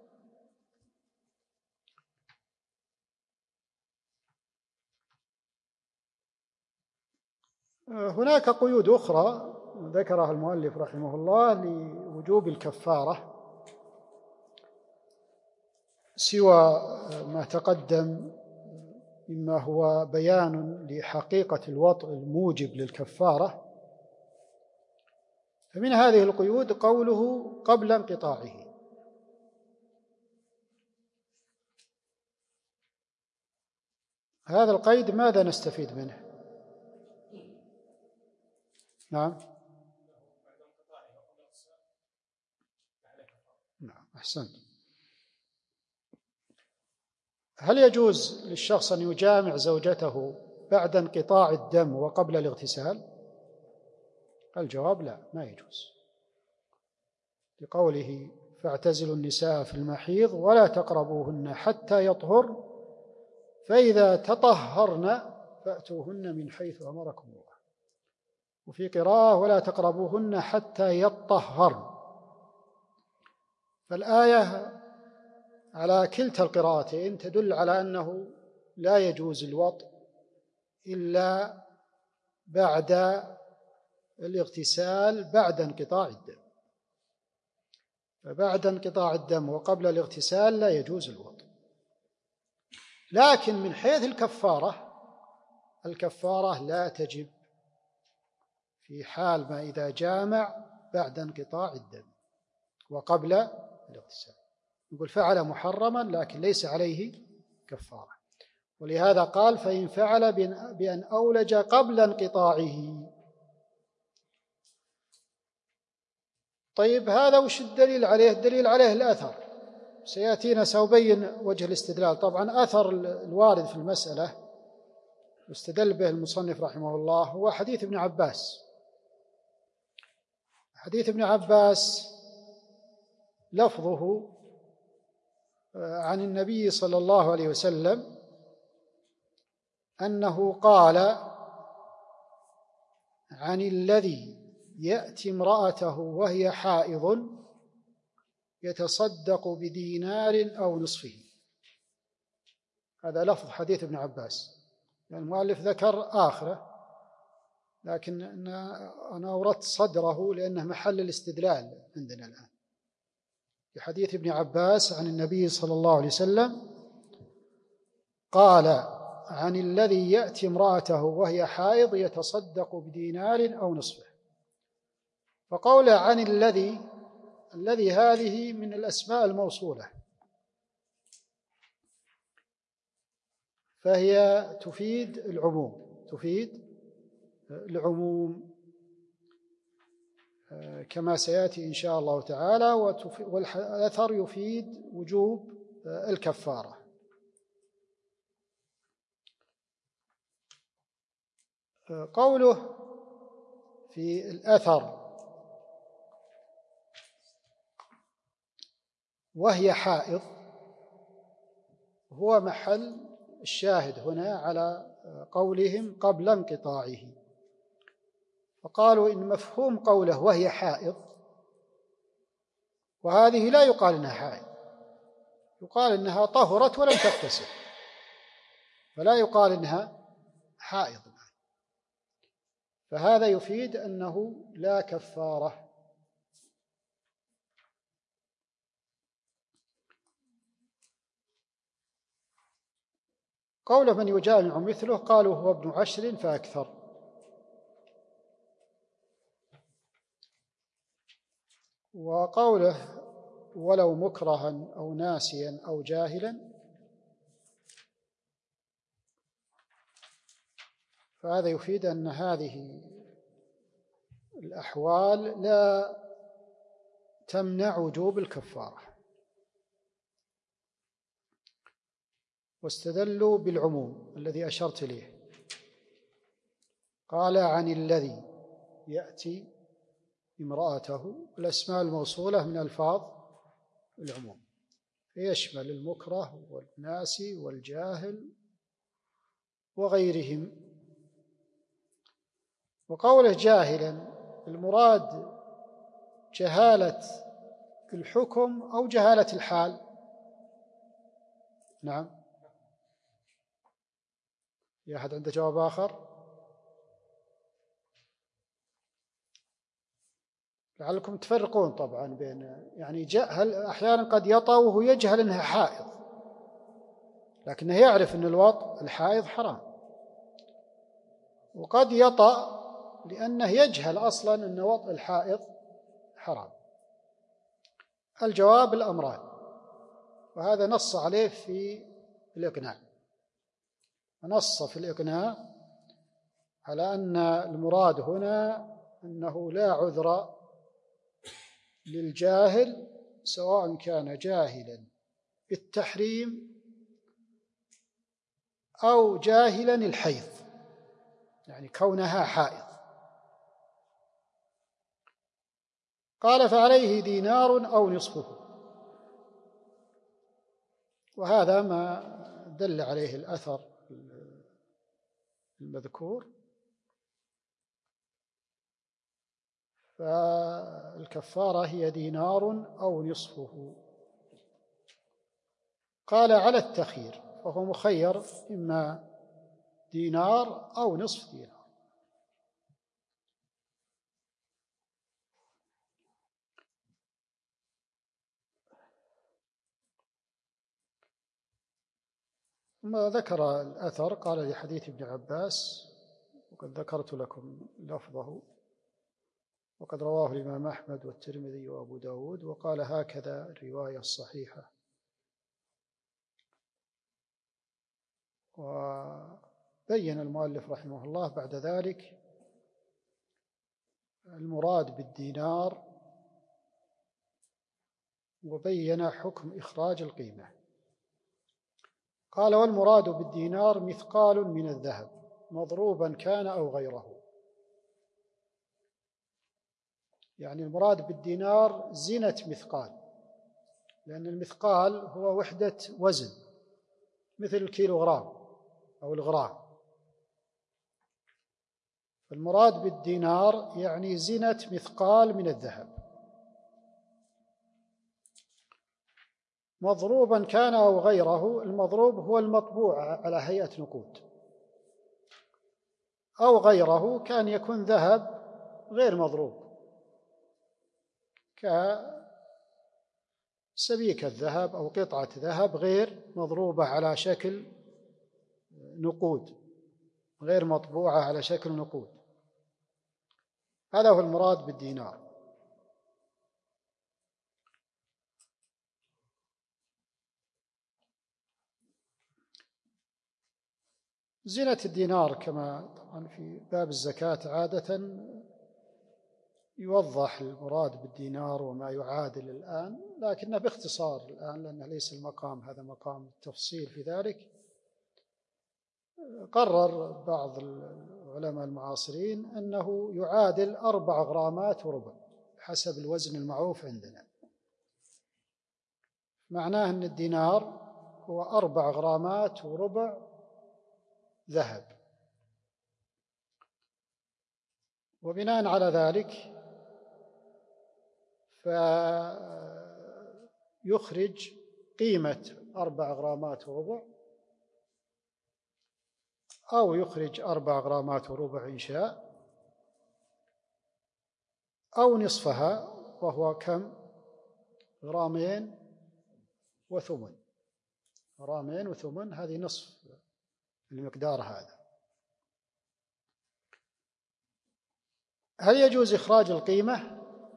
هناك قيود أخرى ذكرها المؤلف رحمه الله لوجوب الكفارة سوى ما تقدم، مما هو بيان لحقيقة الوطء الموجب للكفارة. فمن هذه القيود قوله قبل انقطاعه. هذا القيد ماذا نستفيد منه؟ نعم أحسنت. هل يجوز للشخص أن يجامع زوجته بعد انقطاع الدم وقبل الاغتسال؟ الجواب لا، ما يجوز، لقوله: فاعتزلوا النساء في المحيض ولا تقربوهن حتى يطهر فإذا تطهرن فأتوهن من حيث أمركم الله. وفي قراءة: ولا تقربوهن حتى يطهرن. فالآية على كلتا القراءتين تدل على أنه لا يجوز الوطء إلا بعد الاغتسال بعد انقطاع الدم. فبعد انقطاع الدم وقبل الاغتسال لا يجوز الوطء. لكن من حيث الكفارة لا تجب في حال ما إذا جامع بعد انقطاع الدم وقبل الاغتسال. نقول فعل محرما لكن ليس عليه كفارة، ولهذا قال: فإن فعل بأن أولج قبل انقطاعه. طيب هذا وش الدليل عليه؟ الدليل عليه الأثر، سيأتينا سأبين وجه الاستدلال. طبعا أثر الوارد في المسألة واستدل به المصنف رحمه الله هو حديث ابن عباس. حديث ابن عباس لفظه عن النبي صلى الله عليه وسلم أنه قال عن الذي يأتي امرأته وهي حائض يتصدق بدينار أو نصفه. هذا لفظ حديث ابن عباس، يعني المؤلف ذكر آخره، لكن أنا أوردت صدره لأنه محل الاستدلال عندنا الآن. في حديث ابن عباس عن النبي صلى الله عليه وسلم قال عن الذي يأتي امرأته وهي حائض يتصدق بدينار أو نصفه. فقوله عن الذي هذه من الأسماء الموصولة، فهي تفيد العموم كما سيأتي إن شاء الله تعالى، والأثر يفيد وجوب الكفارة. قوله في الأثر وهي حائض هو محل الشاهد هنا على قولهم قبل انقطاعه. فقالوا إن مفهوم قوله وهي حائض، وهذه لا يقال إنها حائض، يقال إنها طهرت ولم تغتسل، فلا يقال إنها حائض. فهذا يفيد أنه لا كفارة. قوله من يجامع مثله، قالوا هو ابن 10 فأكثر. وقوله ولو مكرها أو ناسيا أو جاهلا، فهذا يفيد أن هذه الأحوال لا تمنع وجوب الكفارة. واستدلوا بالعموم الذي أشرت إليه. قال عن الذي يأتي امرأته، الأسماء الموصولة من ألفاظ العموم، يشمل المكره والناسي والجاهل وغيرهم. وقوله جاهلا، المراد جهالة الحكم أو جهالة الحال؟ نعم، يا أحد عنده جواب آخر؟ لعلكم تفرقون طبعا بين يعني هل أحيانا قد يطأ وهو يجهل أنها حائض، لكنه يعرف أن الوطء الحائض حرام، وقد يطأ لأنه يجهل أصلا أن وطء الحائض حرام. الجواب الأمران، وهذا نص عليه في الإقناع، ونص في الإقناع على أن المراد هنا أنه لا عذر للجاهل، سواء كان جاهلا بالتحريم أو جاهلا الحيض، يعني كونها حائض. قال فعليه دينار أو نصفه، وهذا ما دل عليه الأثر المذكور. فالكفارة هي دينار أو نصفه. قال على التخيير، فهو مخير إما دينار أو نصف دينار. ثم ذكر الأثر، قال لحديث ابن عباس، وقد ذكرت لكم لفظه، وقد رواه الإمام أحمد والترمذي وأبو داود، وقال هكذا الرواية الصحيحة. وبين المؤلف رحمه الله بعد ذلك المراد بالدينار، وبين حكم إخراج القيمة. قال والمراد بالدينار مثقال من الذهب مضروبا كان أو غيره، يعني المراد بالدينار زنة مثقال، لأن المثقال هو وحدة وزن مثل الكيلوغرام أو الغرام. المراد بالدينار يعني زنة مثقال من الذهب، مضروبا كان أو غيره. المضروب هو المطبوع على هيئة نقود، أو غيره كان يكون ذهب غير مضروب كسبيكة الذهب أو قطعة ذهب غير مضروبة على شكل نقود غير مطبوعة على شكل نقود. هذا هو المراد بالدينار. زينة الدينار كما طبعا في باب الزكاة عادة يوضح المراد بالدينار وما يعادل الآن، لكنه باختصار الآن لأنه ليس المقام هذا مقام التفصيل في ذلك. قرر بعض العلماء المعاصرين أنه يعادل 4 غرامات وربع حسب الوزن المعروف عندنا. معناه أن الدينار هو 4 غرامات وربع ذهب. وبناء على ذلك فيخرج قيمة 4 غرامات وربع، أو يخرج 4 غرامات وربع إن شاء، أو نصفها وهو كم؟ 2 وثمن. 2 وثمن هذه نصف المقدار هذا. هل يجوز إخراج القيمة؟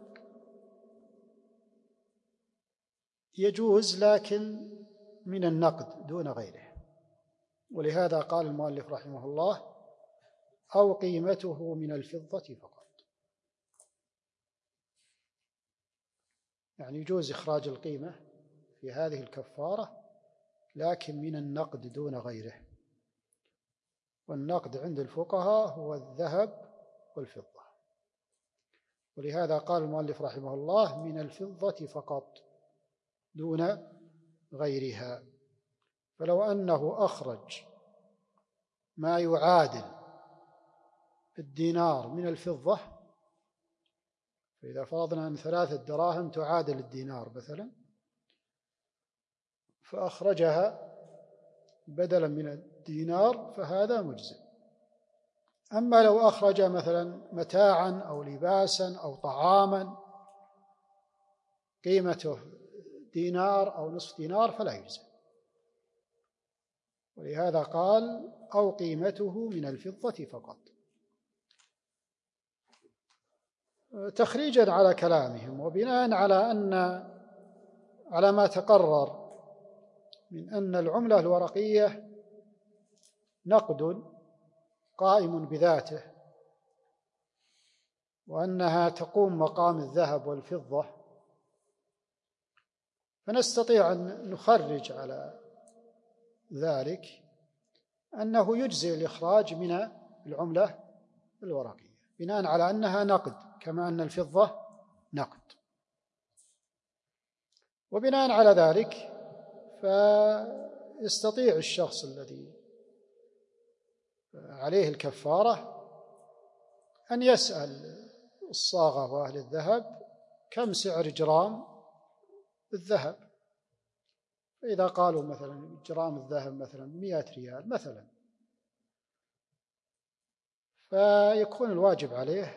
يجوز، لكن من النقد دون غيره. ولهذا قال المؤلف رحمه الله: أو قيمته من الفضة فقط. يعني يجوز إخراج القيمة في هذه الكفارة، لكن من النقد دون غيره. والنقد عند الفقهاء هو الذهب والفضة. ولهذا قال المؤلف رحمه الله: من الفضة فقط دون غيرها. فلو أنه أخرج ما يعادل الدينار من الفضة، فإذا فرضنا أن 3 دراهم تعادل الدينار مثلا، فأخرجها بدلا من الدينار فهذا مجزئ. أما لو أخرج مثلا متاعا أو لباسا أو طعاما قيمته دينار أو نصف دينار فلا يجزئ. ولهذا قال: أو قيمته من الفضة فقط. تخريجا على كلامهم وبناء على ما تقرر من أن العملة الورقية نقد قائم بذاته، وأنها تقوم مقام الذهب والفضة، فنستطيع أن نخرج على ذلك أنه يجزي الإخراج من العملة الورقية بناء على أنها نقد كما أن الفضة نقد. وبناء على ذلك فيستطيع الشخص الذي عليه الكفارة أن يسأل الصاغة وأهل الذهب كم سعر جرام الذهب. فإذا قالوا مثلا جرام الذهب مثلا 100 ريال مثلا، فيكون الواجب عليه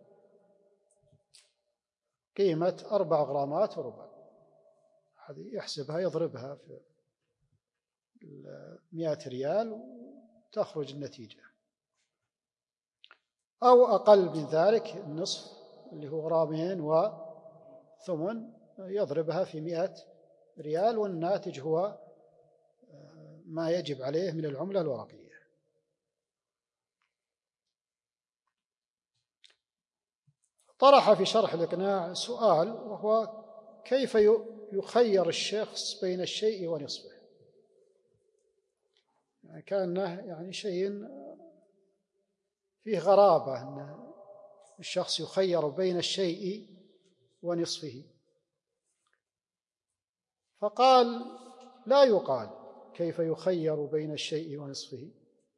قيمة 4 غرامات وربع. هذه يحسبها يضربها في 100 ريال وتخرج النتيجة، أو أقل من ذلك النصف اللي هو 2 وثمن يضربها في 100 ريال، والناتج هو ما يجب عليه من العملة الورقية. طرح في شرح الإقناع سؤال، وهو: كيف يخير الشخص بين الشيء ونصفه؟ يعني كأنه يعني شيء فيه غرابة أن الشخص يخير بين الشيء ونصفه. فقال: لا يقال كيف يخير بين الشيء ونصفه،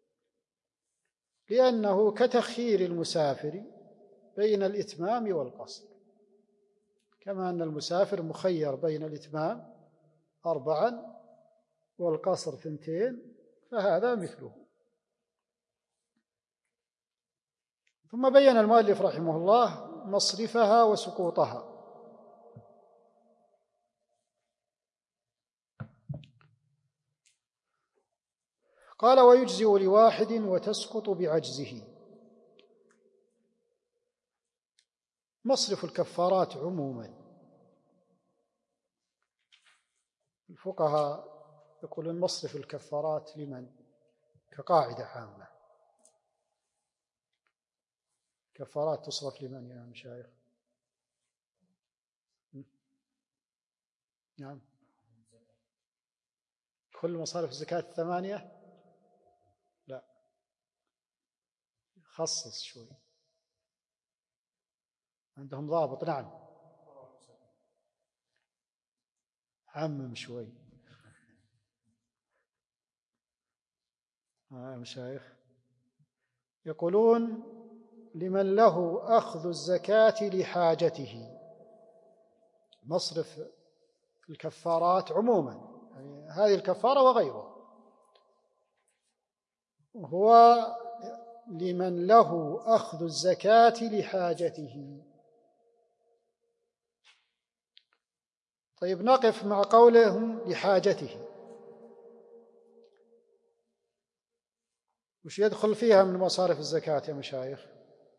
لأنه كتخيير المسافر بين الإتمام والقصر، كما أن المسافر مخير بين الإتمام 4 والقصر 2، فهذا مثله. ثم بين المؤلف رحمه الله مصرفها وسقوطها. قال ويجزئ لواحد وتسقط بعجزه. مصرف الكفارات عموما الفقهاء يقولون مصرف الكفارات لمن؟ كقاعدة عامة كفارات تصرف لمن يا مشايخ؟ نعم، كل مصارف الزكاة 8؟ لا، خصص شوي، عندهم ضابط. نعم، عمم شوي. مشايخ يقولون لمن له أخذ الزكاة لحاجته. مصرف الكفارات عموما، يعني هذه الكفارة وغيره، هو لمن له أخذ الزكاة لحاجته. طيب، نقف مع قولهم لحاجته، وش يدخل فيها من مصارف الزكاة يا مشايخ؟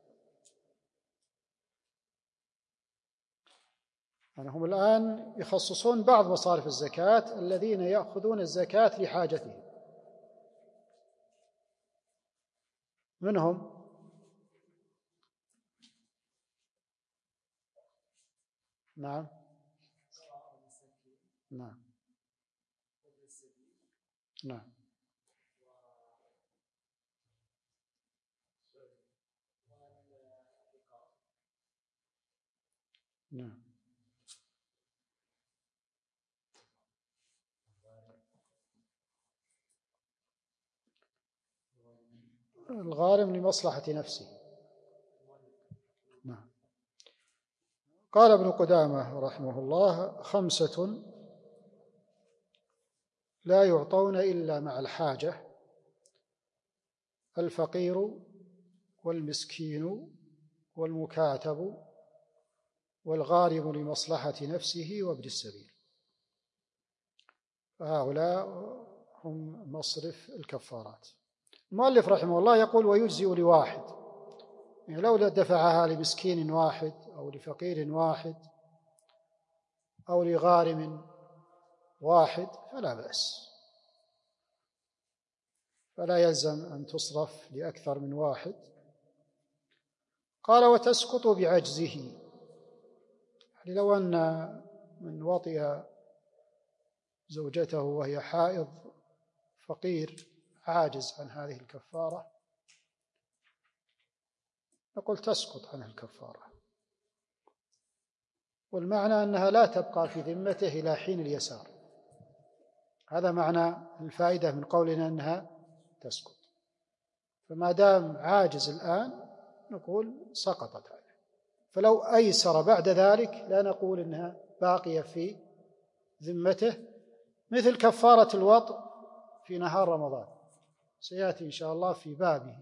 يعني هم الآن يخصصون بعض مصارف الزكاة الذين يأخذون الزكاة لحاجتهم. منهم نعم نعم نعم نعم. الغارم لمصلحة نفسه. نعم. قال ابن قدامة رحمه الله: 5 لا يعطون إلا مع الحاجة: الفقير والمسكين والمكاتب والغارم لمصلحة نفسه وابن السبيل. فهؤلاء هم مصرف الكفارات. المؤلف رحمه الله يقول ويجزئ لواحد، يعني لو دفعها لمسكين واحد أو لفقير واحد أو لغارم واحد فلا بأس، فلا يلزم أن تصرف لأكثر من واحد. قال وتسقط بعجزه، يعني لو أن من وطئ زوجته وهي حائض فقير عاجز عن هذه الكفارة، نقول تسقط عنه الكفارة، والمعنى أنها لا تبقى في ذمته إلى حين اليسار. هذا معنى الفائدة من قولنا أنها تسقط. فما دام عاجز الآن نقول سقطت عنه، فلو أيسر بعد ذلك لا نقول أنها باقية في ذمته، مثل كفارة الوطء في نهار رمضان، سيأتي إن شاء الله في بابه.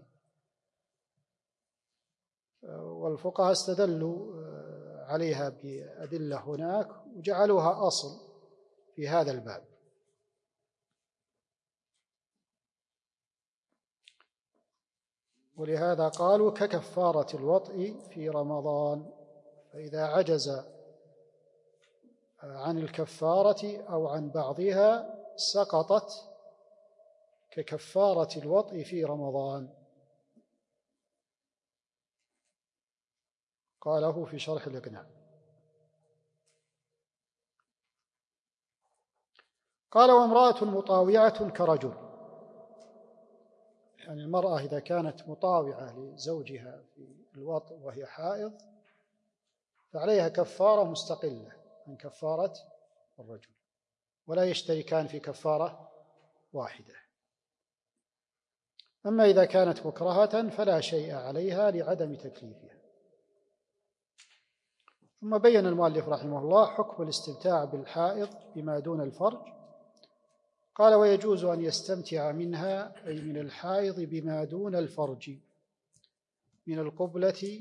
والفقهاء استدلوا عليها بأدلة هناك وجعلوها أصل في هذا الباب. ولهذا قالوا ككفارة الوطء في رمضان، فإذا عجز عن الكفارة أو عن بعضها سقطت ككفارة الوطء في رمضان. قاله في شرح الإقناع. قال وامرأة مطاوعة كرجل، يعني المرأة إذا كانت مطاوعة لزوجها في الوطء وهي حائض فعليها كفارة مستقلة من كفارة الرجل، ولا يشتركان في كفارة واحدة. أما إذا كانت مكرهة فلا شيء عليها لعدم تكليفها. ثم بين المؤلف رحمه الله حكم الاستمتاع بالحائض بما دون الفرج. قال ويجوز أن يستمتع منها، أي من الحائض، بما دون الفرج من القبلة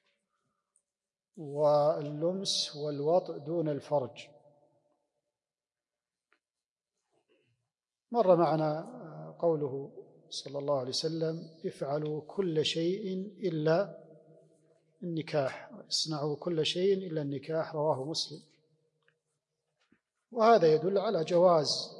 واللمس والوطء دون الفرج. مر معنا قوله صلى الله عليه وسلم: افعلوا كل شيء إلا النكاح، اصنعوا كل شيء إلا النكاح، رواه مسلم. وهذا يدل على جواز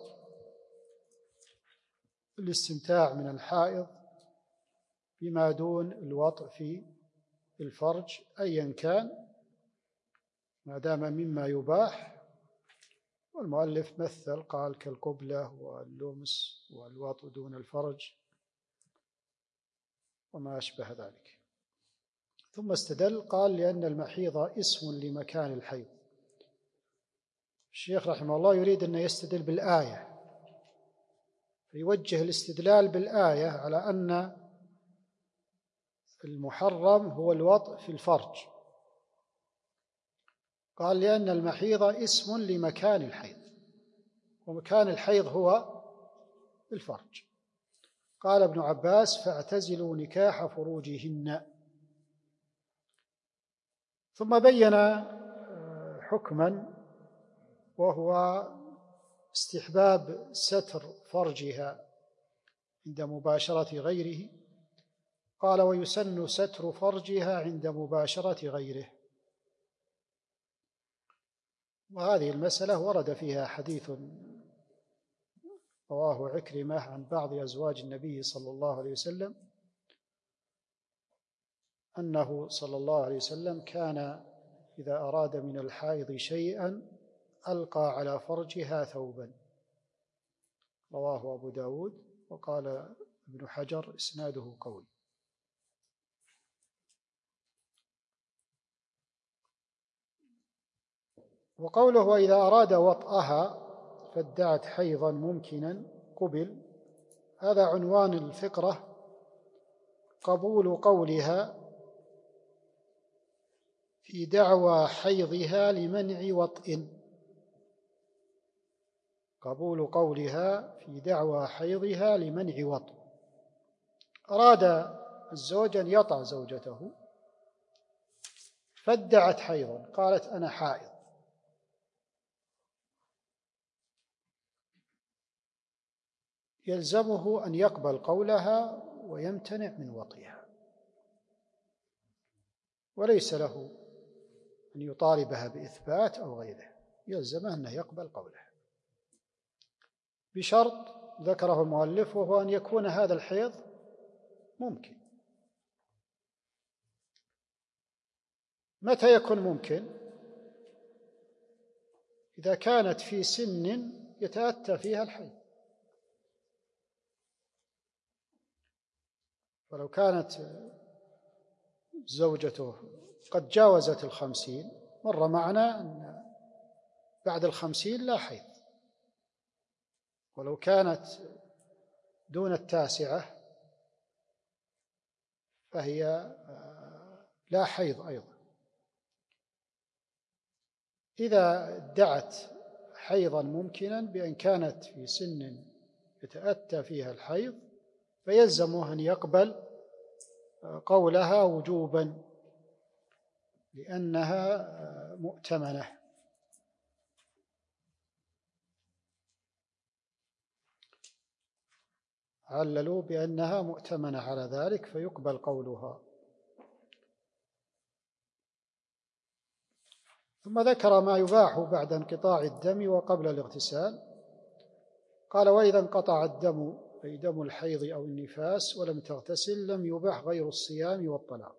الاستمتاع من الحائض بما دون الوطء في الفرج أيا كان، ما دام مما يباح. والمؤلف مثل، قال: كالقبلة واللمس والوطء دون الفرج وما أشبه ذلك. ثم استدل، قال: لأن المحيض اسم لمكان الحيض. الشيخ رحمه الله يريد أن يستدل بالآية، فيوجه الاستدلال بالآية على أن المحرم هو الوطء في الفرج. قال: لأن المحيض اسم لمكان الحيض، ومكان الحيض هو الفرج. قال ابن عباس: فاعتزلوا نكاح فروجهن. ثم بين حكما، وهو استحباب ستر فرجها عند مباشرة غيره. قال: ويسن ستر فرجها عند مباشرة غيره. وهذه المسألة ورد فيها حديث رواه عكرمة عن بعض أزواج النبي صلى الله عليه وسلم، أنه صلى الله عليه وسلم كان إذا أراد من الحائض شيئا ألقى على فرجها ثوبا، رواه أبو داود. وقال ابن حجر: إسناده قوي. وقوله: وإذا أراد وطئها فادعت حيضا ممكنا قبل، هذا عنوان الفقرة: قبول قولها في دعوى حيضها لمنع وطئ. قبول قولها في دعوى حيضها لمنع وطئ. أراد الزوج أن يطأ زوجته فادعت حيضا، قالت: أنا حائض، يلزمه أن يقبل قولها ويمتنع من وطئها، وليس له أن يطالبها بإثبات أو غيره، يلزمه أن يقبل قولها، بشرط ذكره المؤلف، وهو أن يكون هذا الحيض ممكن. متى يكون ممكن؟ إذا كانت في سن يتأتى فيها الحيض. ولو كانت زوجته قد جاوزت 50، مر معنا أن بعد 50 لا حيض. ولو كانت دون 9 فهي لا حيض أيضا. إذا ادعت حيضا ممكنا بأن كانت في سن يتأتى فيها الحيض، فيلزمه أن يقبل قولها وجوبا، لأنها مؤتمنة. عللوا بأنها مؤتمنة على ذلك فيقبل قولها. ثم ذكر ما يباح بعد انقطاع الدم وقبل الاغتسال. قال: وإذا انقطع الدم، أي دم الحيض أو النفاس، ولم تغتسل، لم يباح غير الصيام والطلاق.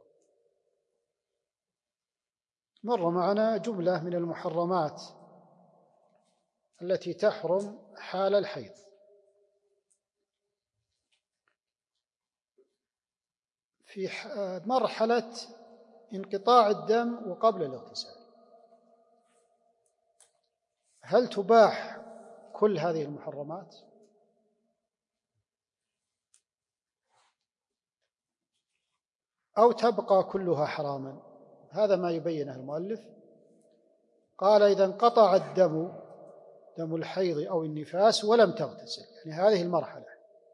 مر معنا جملة من المحرمات التي تحرم حال الحيض. في مرحلة انقطاع الدم وقبل الاغتسال، هل تباح كل هذه المحرمات؟ أو تبقى كلها حراما؟ هذا ما يبينه المؤلف. قال: إذا انقطع الدم، دم الحيض أو النفاس، ولم تغتسل، يعني هذه المرحلة،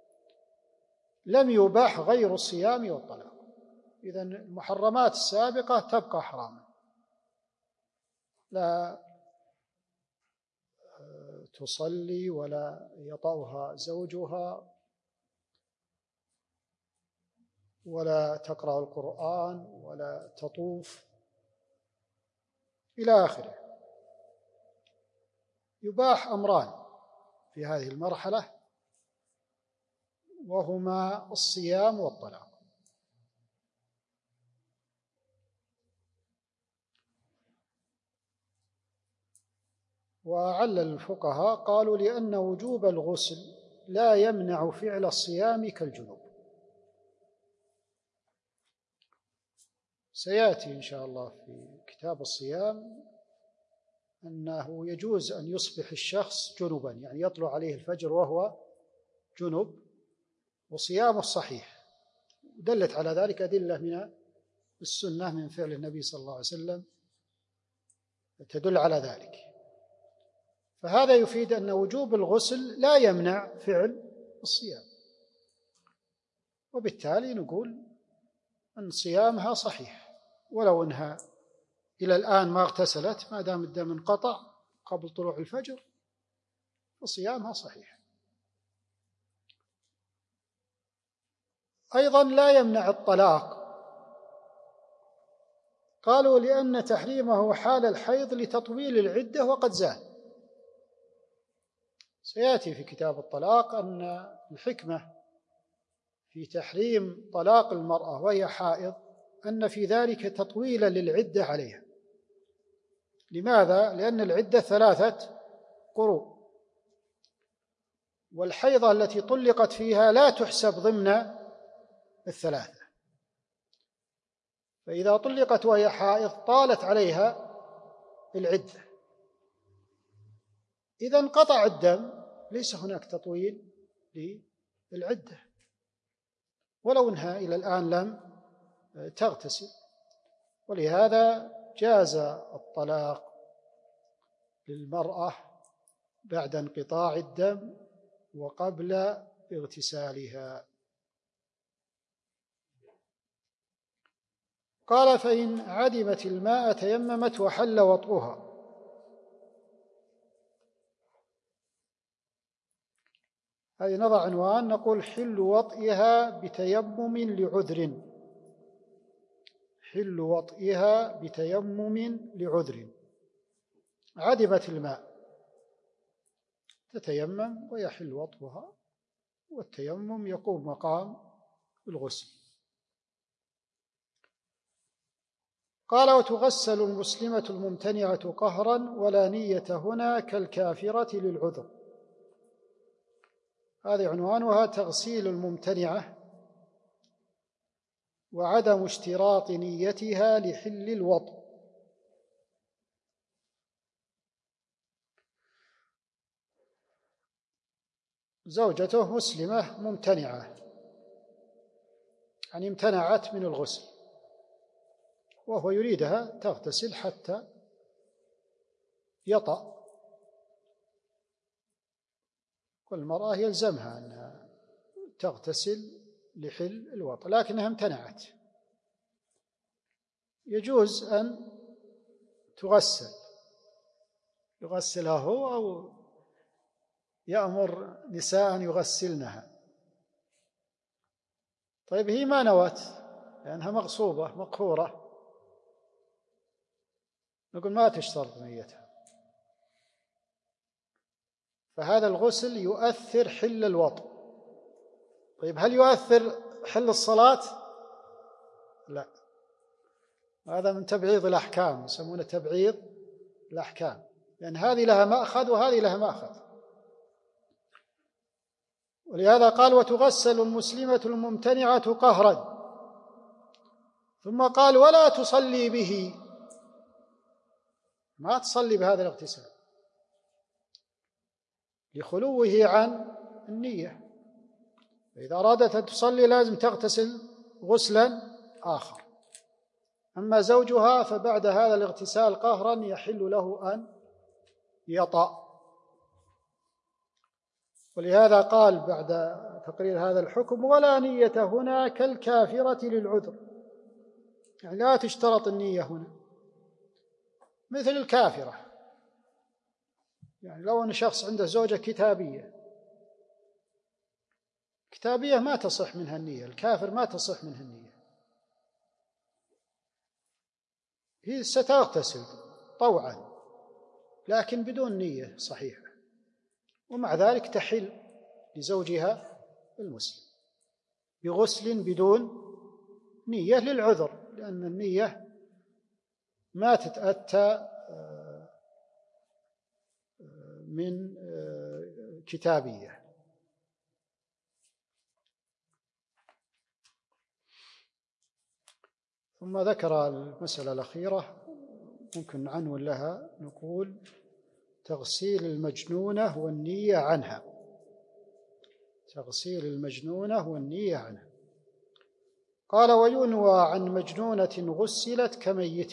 لم يباح غير الصيام والطلاق. إذن المحرمات السابقة تبقى حراما، لا تصلي ولا يطأها زوجها ولا تقرأ القرآن ولا تطوف إلى آخره. يباح أمران في هذه المرحلة، وهما الصيام والطلاق. وعلل الفقهاء قالوا لأن وجوب الغسل لا يمنع فعل الصيام كالجنوب. سيأتي إن شاء الله في كتاب الصيام أنه يجوز أن يصبح الشخص جنبا، يعني يطلع عليه الفجر وهو جنب وصيامه صحيح. دلت على ذلك أدلة من السنة من فعل النبي صلى الله عليه وسلم تدل على ذلك. فهذا يفيد أن وجوب الغسل لا يمنع فعل الصيام، وبالتالي نقول أن صيامها صحيح ولو أنها إلى الآن ما اغتسلت، ما دام الدم انقطع قبل طلوع الفجر فصيامها صحيح. أيضا لا يمنع الطلاق، قالوا لأن تحريمه حال الحيض لتطويل العدة وقد زال. سيأتي في كتاب الطلاق أن الحكمة في تحريم طلاق المرأة وهي حائض أن في ذلك تطويلا للعدة عليها. لماذا؟ لأن العدة 3 قروء، والحيضة التي طلقت فيها لا تحسب ضمن 3، فإذا طلقت وهي حائض طالت عليها العدة، إذا انقطع الدم ليس هناك تطويل للعدة ولو أنها إلى الآن لم تغتسل. ولهذا جاز الطلاق للمرأة بعد انقطاع الدم وقبل اغتسالها. قال فإن عدمت الماء تيممت وحل وطئها. هذه نضع عنوان نقول حل وطئها بتيمم لعذر. حل وطئها بتيمم لعذر. عدمت الماء تتيمم ويحل وطئها، والتيمم يقوم مقام الغسل. قال وتغسل المسلمة الممتنعة قهرا ولا نية هنا كالكافرة للعذر. هذه عنوانها تغسيل الممتنعة وعدم اشتراط نيتها لحل الوطء. زوجته مسلمة ممتنعة، يعني امتنعت من الغسل، وهو يريدها تغتسل حتى يطأ، والمرأة يلزمها أنها تغتسل لحل الوطء، لكنها امتنعت. يجوز أن تغسل، يغسلها هو أو يأمر نساء يغسلنها. طيب هي ما نوت لأنها مغصوبة مقهورة، نقول ما تشترط نيتها، فهذا الغسل يؤثر حل الوطء. طيب هل يؤثر حل الصلاة؟ لا، هذا من تبعيض الأحكام، يسمونه تبعيض الأحكام، لأن هذه لها مأخذ وهذه لها مأخذ. ولهذا قال وتغسل المسلمة الممتنعة قهرا، ثم قال ولا تصلي به، ما تصلي بهذا الاغتسال لخلوه عن النية. فإذا أرادت أن تصلي لازم تغتسل غسلا آخر. أما زوجها فبعد هذا الاغتسال قهرا يحل له أن يطأ. ولهذا قال بعد تقرير هذا الحكم ولا نية هنا كالكافرة للعذر، يعني لا تشترط النية هنا مثل الكافرة. يعني لو أن شخص عنده زوجة كتابية ما تصح منها النية، الكافر ما تصح منها النية، هي ستغتسل طوعا لكن بدون نية صحيحة، ومع ذلك تحل لزوجها المسلم بغسل بدون نية للعذر، لأن النية ما تتأتى من كتابية. ثم ذكر المسألة الأخيرة ممكن عنوان لها، نقول تغسيل المجنونة والنية عنها، تغسيل المجنونة والنية عنها. قال: وينوى عن مجنونة غسلت كميت.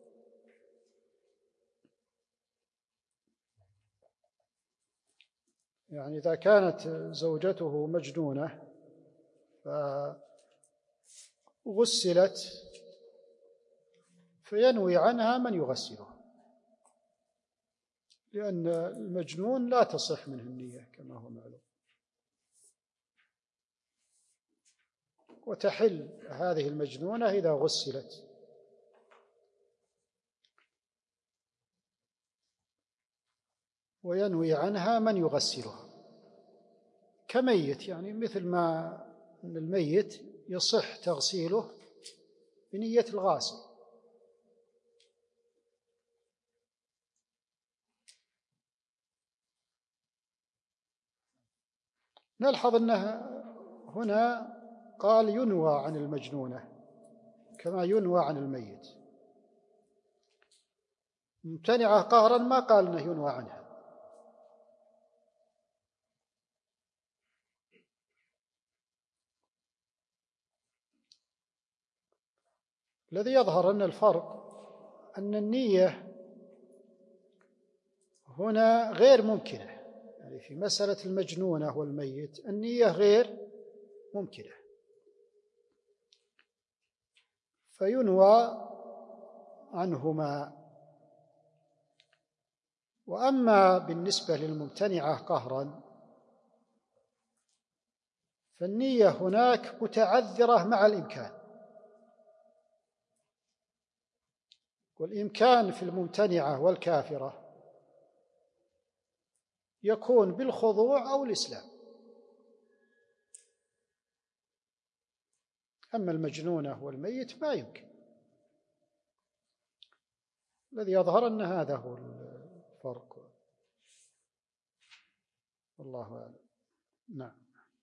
يعني إذا كانت زوجته مجنونة فغسلت فينوي عنها من يغسلها، لأن المجنون لا تصح منه النية كما هو معلوم، وتحل هذه المجنونة إذا غسلت. وينوي عنها من يغسلها كميت، يعني مثل ما أن الميت يصح تغسيله بنية الغاسل. نلحظ أنه هنا قال ينوى عن المجنونة كما ينوى عن الميت، ممتنعة قهرا ما قال أنه ينوى عنها. الذي يظهر أن الفرق أن النية هنا غير ممكنة، يعني في مسألة المجنونة والميت النية غير ممكنة، فينوى عنهما. وأما بالنسبة للممتنعة قهرا فالنية هناك متعذرة مع الإمكان، والإمكان في الممتنعة والكافرة يكون بالخضوع أو الإسلام، أما المجنونة والميت ما يمكن. الذي يظهر أن هذا هو الفرق، والله أعلم. نعم.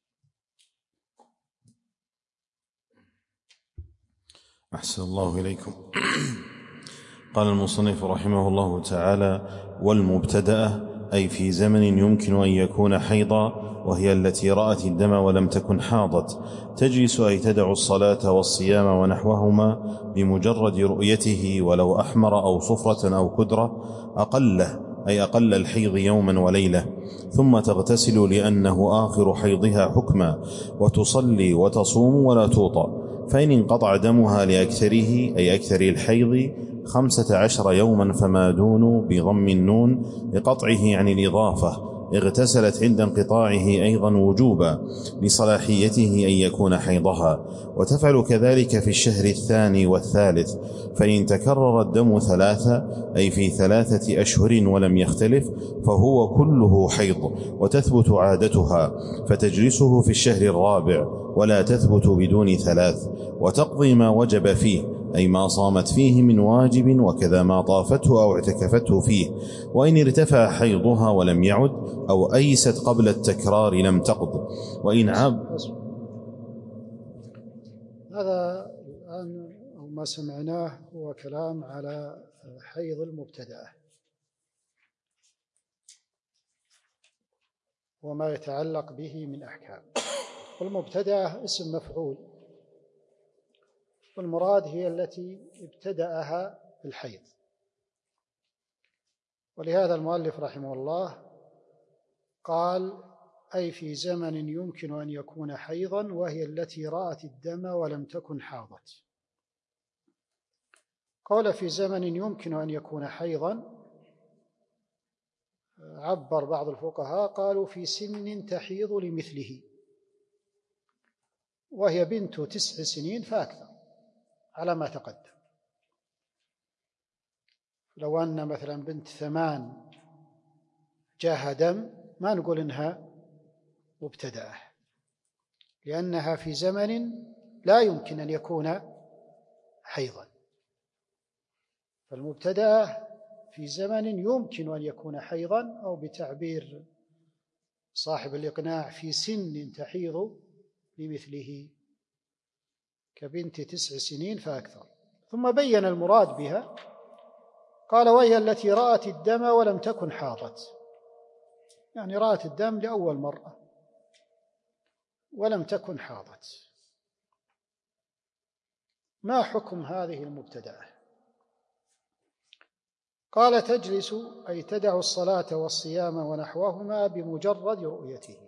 أحسن الله إليكم. قال المصنف رحمه الله تعالى: والمبتدأة أي في زمن يمكن أن يكون حيضا، وهي التي رأت الدم ولم تكن حاضت، تجلس أي تدع الصلاة والصيام ونحوهما بمجرد رؤيته ولو أحمر أو صفرة أو كدرة أقله، أي أقل الحيض يوما وليلة، ثم تغتسل لأنه آخر حيضها حكما، وتصلي وتصوم ولا توطأ. فإن انقطع دمها لأكثره أي أكثر الحيض 15 يوما فما دون بضم النون لقطعه عن الإضافة، اغتسلت عند انقطاعه أيضا وجوبا لصلاحيته أن يكون حيضها، وتفعل كذلك في الشهر الثاني والثالث. فإن تكرر الدم 3 أي في 3 أشهر ولم يختلف فهو كله حيض، وتثبت عادتها، فتجلسه في الشهر الرابع ولا تثبت بدون 3، وتقضي ما وجب فيه أي ما صامت فيه من واجب، وكذا ما طافته أو اعتكفته فيه. وإن ارتفع حيضها ولم يعد أو أيست قبل التكرار لم تقض. وإن عاب. هذا الآن ما سمعناه هو كلام على حيض المبتدأة وما يتعلق به من أحكام. والمبتدأة اسم مفعول، والمراد هي التي ابتدأها الحيض. ولهذا المؤلف رحمه الله قال: أي في زمن يمكن أن يكون حيضا، وهي التي رأت الدم ولم تكن حاضت. قال في زمن يمكن أن يكون حيضا، عبر بعض الفقهاء قالوا في سن تحيض لمثله، وهي بنت 9 سنين فأكثر على ما تقدم. لو أن مثلا بنت 8 جاها دم ما نقول إنها مبتدأة، لأنها في زمن لا يمكن أن يكون حيضا. فالمبتدأة في زمن يمكن أن يكون حيضا، أو بتعبير صاحب الإقناع في سن تحيض بمثله، كبنت 9 سنين فأكثر. ثم بين المراد بها، قال: وهي التي رأت الدم ولم تكن حاضت، يعني رأت الدم لأول مرة ولم تكن حاضت. ما حكم هذه المبتدأة؟ قال: تجلس أي تدع الصلاة والصيام ونحوهما بمجرد رؤيته،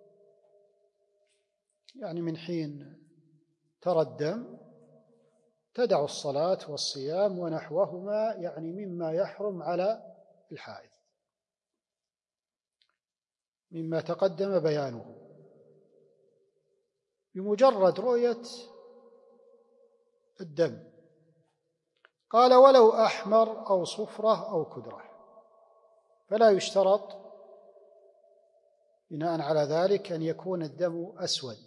يعني من حين ترى الدم تدع الصلاة والصيام ونحوهما، يعني مما يحرم على الحائض مما تقدم بيانه، بمجرد رؤية الدم. قال: ولو أحمر أو صفرة أو كدرة، فلا يشترط بناء على ذلك أن يكون الدم أسود.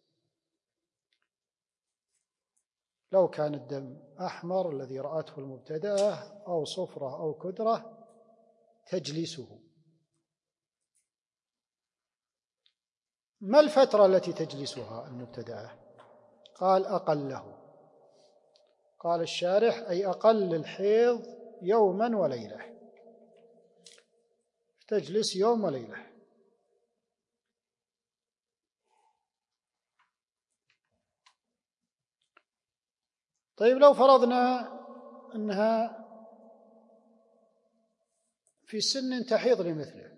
لو كان الدم أحمر الذي رأته المبتدأة أو صفرة أو كدرة تجلسه. ما الفترة التي تجلسها المبتدأة؟ قال: أقله. قال الشارح: أي أقل الحيض يوما وليلة، تجلس يوم وليلة. طيب، لو فرضنا أنها في سن تحيض لمثله،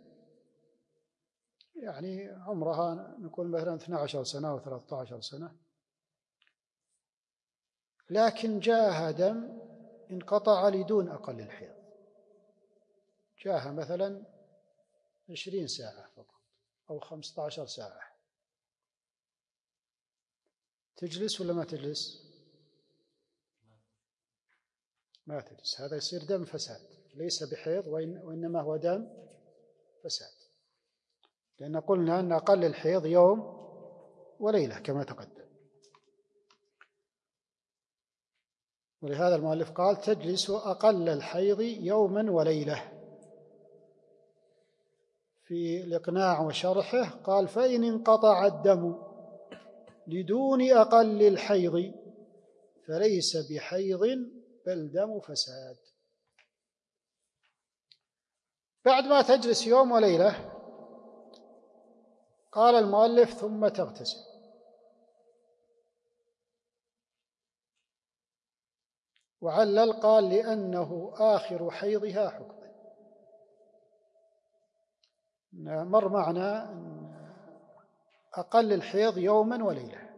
يعني عمرها نقول مثلا 12 سنة أو 13 سنة، لكن جاءها دم انقطع لدون أقل الحيض، جاءها مثلا 20 ساعة فقط أو 15 ساعة، تجلس ولا ما تجلس؟ ما تجلس. هذا يصير دم فساد، ليس بحيض وإنما هو دم فساد، لأن قلنا أن أقل الحيض يوم وليلة كما تقدم. ولهذا المؤلف قال: تجلس أقل الحيض يوما وليلة. في الإقناع وشرحه قال: فإن انقطع الدم لدون أقل الحيض فليس بحيض بل دم فساد. بعد ما تجلس يوم وليلة قال المؤلف: ثم تغتسل. وعلل قال: لأنه آخر حيضها حكما. مر معنا أقل الحيض يوما وليلة،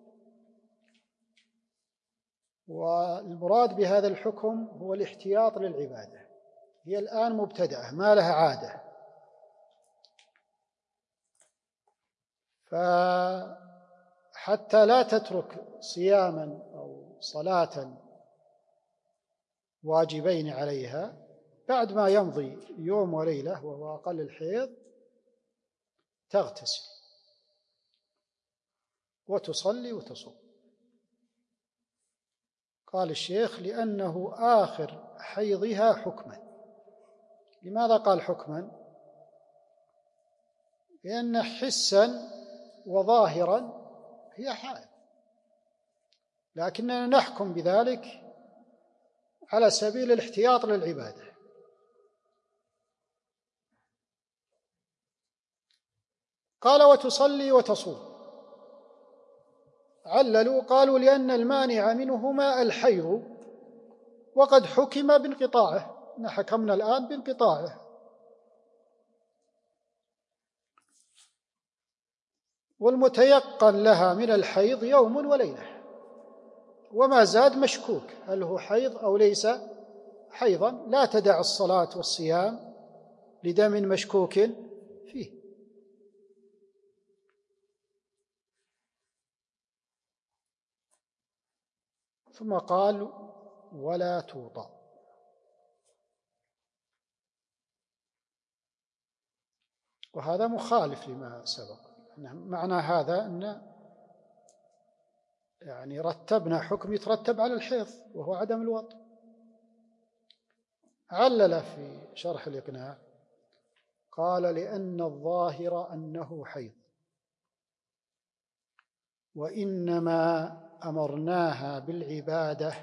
والمراد بهذا الحكم هو الاحتياط للعبادة. هي الآن مبتدأة ما لها عادة، فحتى لا تترك صياما أو صلاة واجبين عليها، بعد ما يمضي يوم وليلة وهو أقل الحيض تغتسل وتصلي وتصوم. قال الشيخ: لأنه آخر حيضها حكما. لماذا قال حكما؟ لأن حسا وظاهرا هي حائض، لكننا نحكم بذلك على سبيل الاحتياط للعبادة. قال: وتصلي وتصوم. عللوا قالوا: لأن المانع منهما الحيض، وقد حكم بانقطاعه، حكمنا الآن بانقطاعه. والمتيقن لها من الحيض يوم وليلة، وما زاد مشكوك هل هو حيض أو ليس حيضا. لا تدع الصلاة والصيام لدم مشكوك فيه. ثم قال ولا توطأ. وهذا مخالف لما سبق. معنى هذا أن يعني رتبنا حكم يترتب على الحيض وهو عدم الوطء. علل في شرح الإقناع قال لأن الظاهر أنه حيض، وإنما أمرناها بالعبادة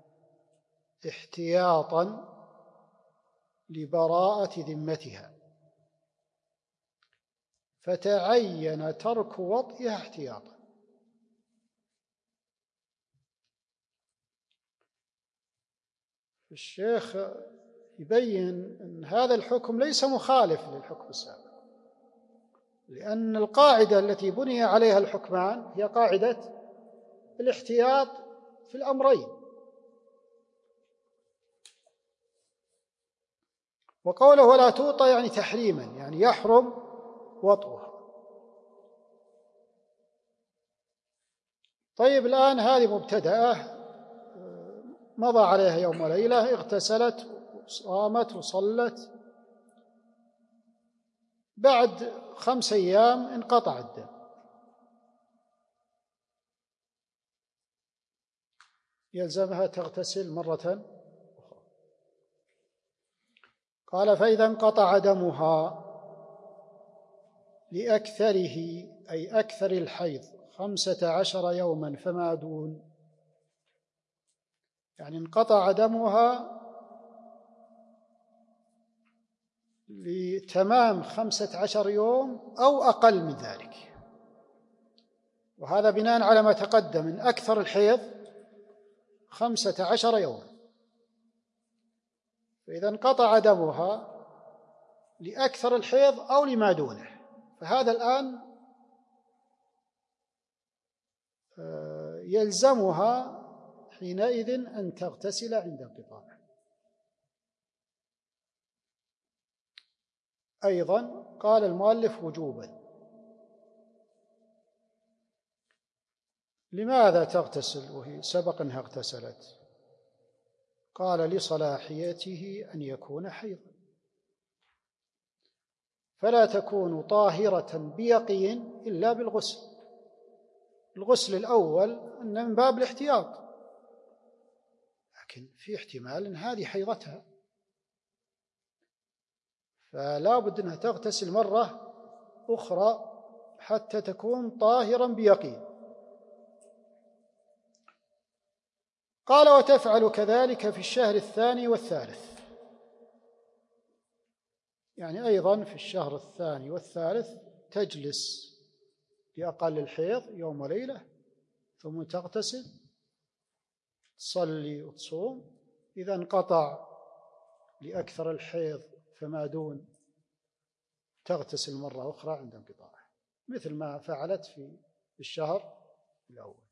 احتياطا لبراءة ذمتها، فتعين ترك وطئها احتياطا. الشيخ يبين أن هذا الحكم ليس مخالف للحكم السابق، لأن القاعدة التي بني عليها الحكمان هي قاعدة الاحتياط في الأمرين. وقوله ولا توطأ يعني تحريما، يعني يحرم وطئها. طيب الآن هذه مبتدأة مضى عليها يوم وليلة، اغتسلت وصامت وصلت، بعد 5 أيام انقطع الدم، يلزمها تغتسل مرة أخرى. قال فإذا انقطع دمها لأكثره أي أكثر الحيض 15 يوما فما دون، يعني انقطع دمها لتمام 15 يوم أو أقل من ذلك، وهذا بناء على ما تقدم من أكثر الحيض 15 يوما. فإذا انقطع دمها لأكثر الحيض أو لما دونه، فهذا الآن يلزمها حينئذ أن تغتسل عند انقطاعه. أيضا قال المؤلف وجوبا. لماذا تغتسل وهي سبق أنها اغتسلت؟ قال لصلاحيته أن يكون حيضا، فلا تكون طاهرة بيقين إلا بالغسل. الغسل الأول أن من باب الاحتياط، لكن في احتمال أن هذه حيضتها، فلا بد أنها تغتسل مرة أخرى حتى تكون طاهرا بيقين. قال وتفعل كذلك في الشهر 2 والثالث، يعني أيضا في الشهر 2 والثالث تجلس لأقل الحيض يوم وليلة، ثم تغتسل تصلي وتصوم. إذا انقطع لأكثر الحيض فما دون تغتسل مرة أخرى عند انقطاعه، مثل ما فعلت في الشهر الأول.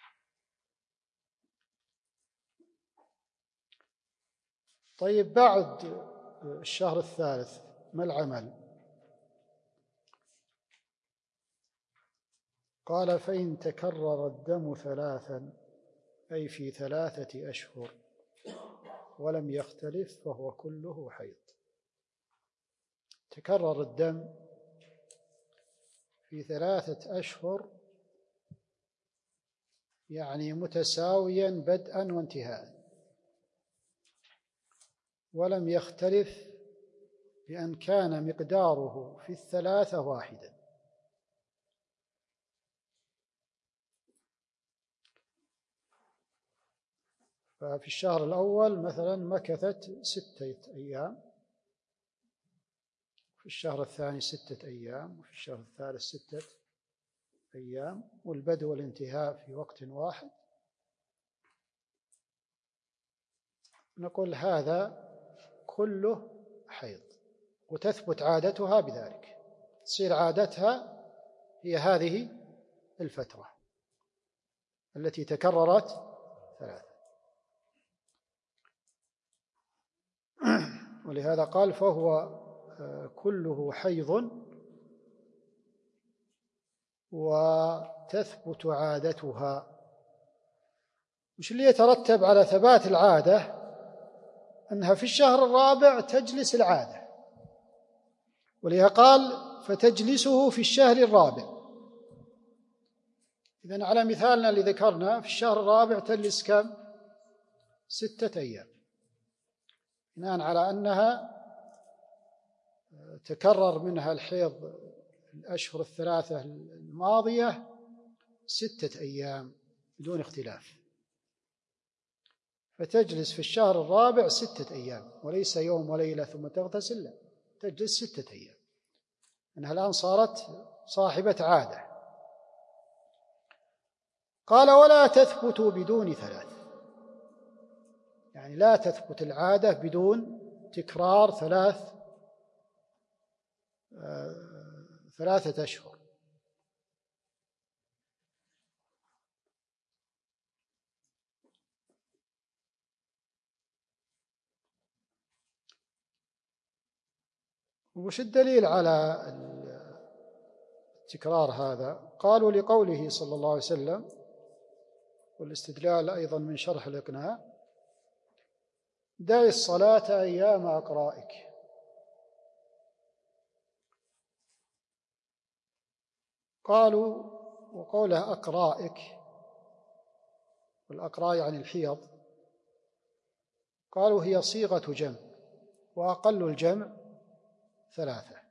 طيب بعد الشهر الثالث ما العمل؟ قال فإن تكرر الدم 3 أي في 3 أشهر ولم يختلف فهو كله حيض. تكرر الدم في 3 أشهر يعني متساويا بدءا وانتهاء، ولم يختلف بأن كان مقداره في 3 واحدا. ففي الشهر الأول مثلا مكثت 6 أيام، في الشهر الثاني 6 أيام، وفي الشهر الثالث 6 أيام، والبدء والانتهاء في وقت واحد. نقول هذا كله حيض، وتثبت عادتها بذلك، تصير عادتها هي هذه الفترة التي تكررت 3. ولهذا قال فهو كله حيض وتثبت عادتها، وش اللي يترتب على ثبات العادة؟ أنها في الشهر الرابع تجلس العادة، ولذا قال فتجلسه في الشهر الرابع. إذن على مثالنا اللي ذكرنا، في الشهر الرابع تجلس كم؟ 6 أيام، بناء على أنها تكرر منها الحيض الأشهر الثلاثة الماضية 6 أيام بدون اختلاف، فتجلس في الشهر الرابع 6 أيام، وليس يوم وليلة ثم تغتسل، لا، تجلس 6 أيام، أنها الآن صارت صاحبة عادة. قال ولا تثبت بدون 3، يعني لا تثبت العادة بدون تكرار 3 أشهر. وش الدليل على التكرار هذا؟ قالوا لقوله صلى الله عليه وسلم، والاستدلال أيضا من شرح الإقناع: دع الصلاة أيام أقرائك. قالوا وقولها أقرائك، والأقراء يعني الحيض، قالوا هي صيغة جمع، وأقل الجمع 3.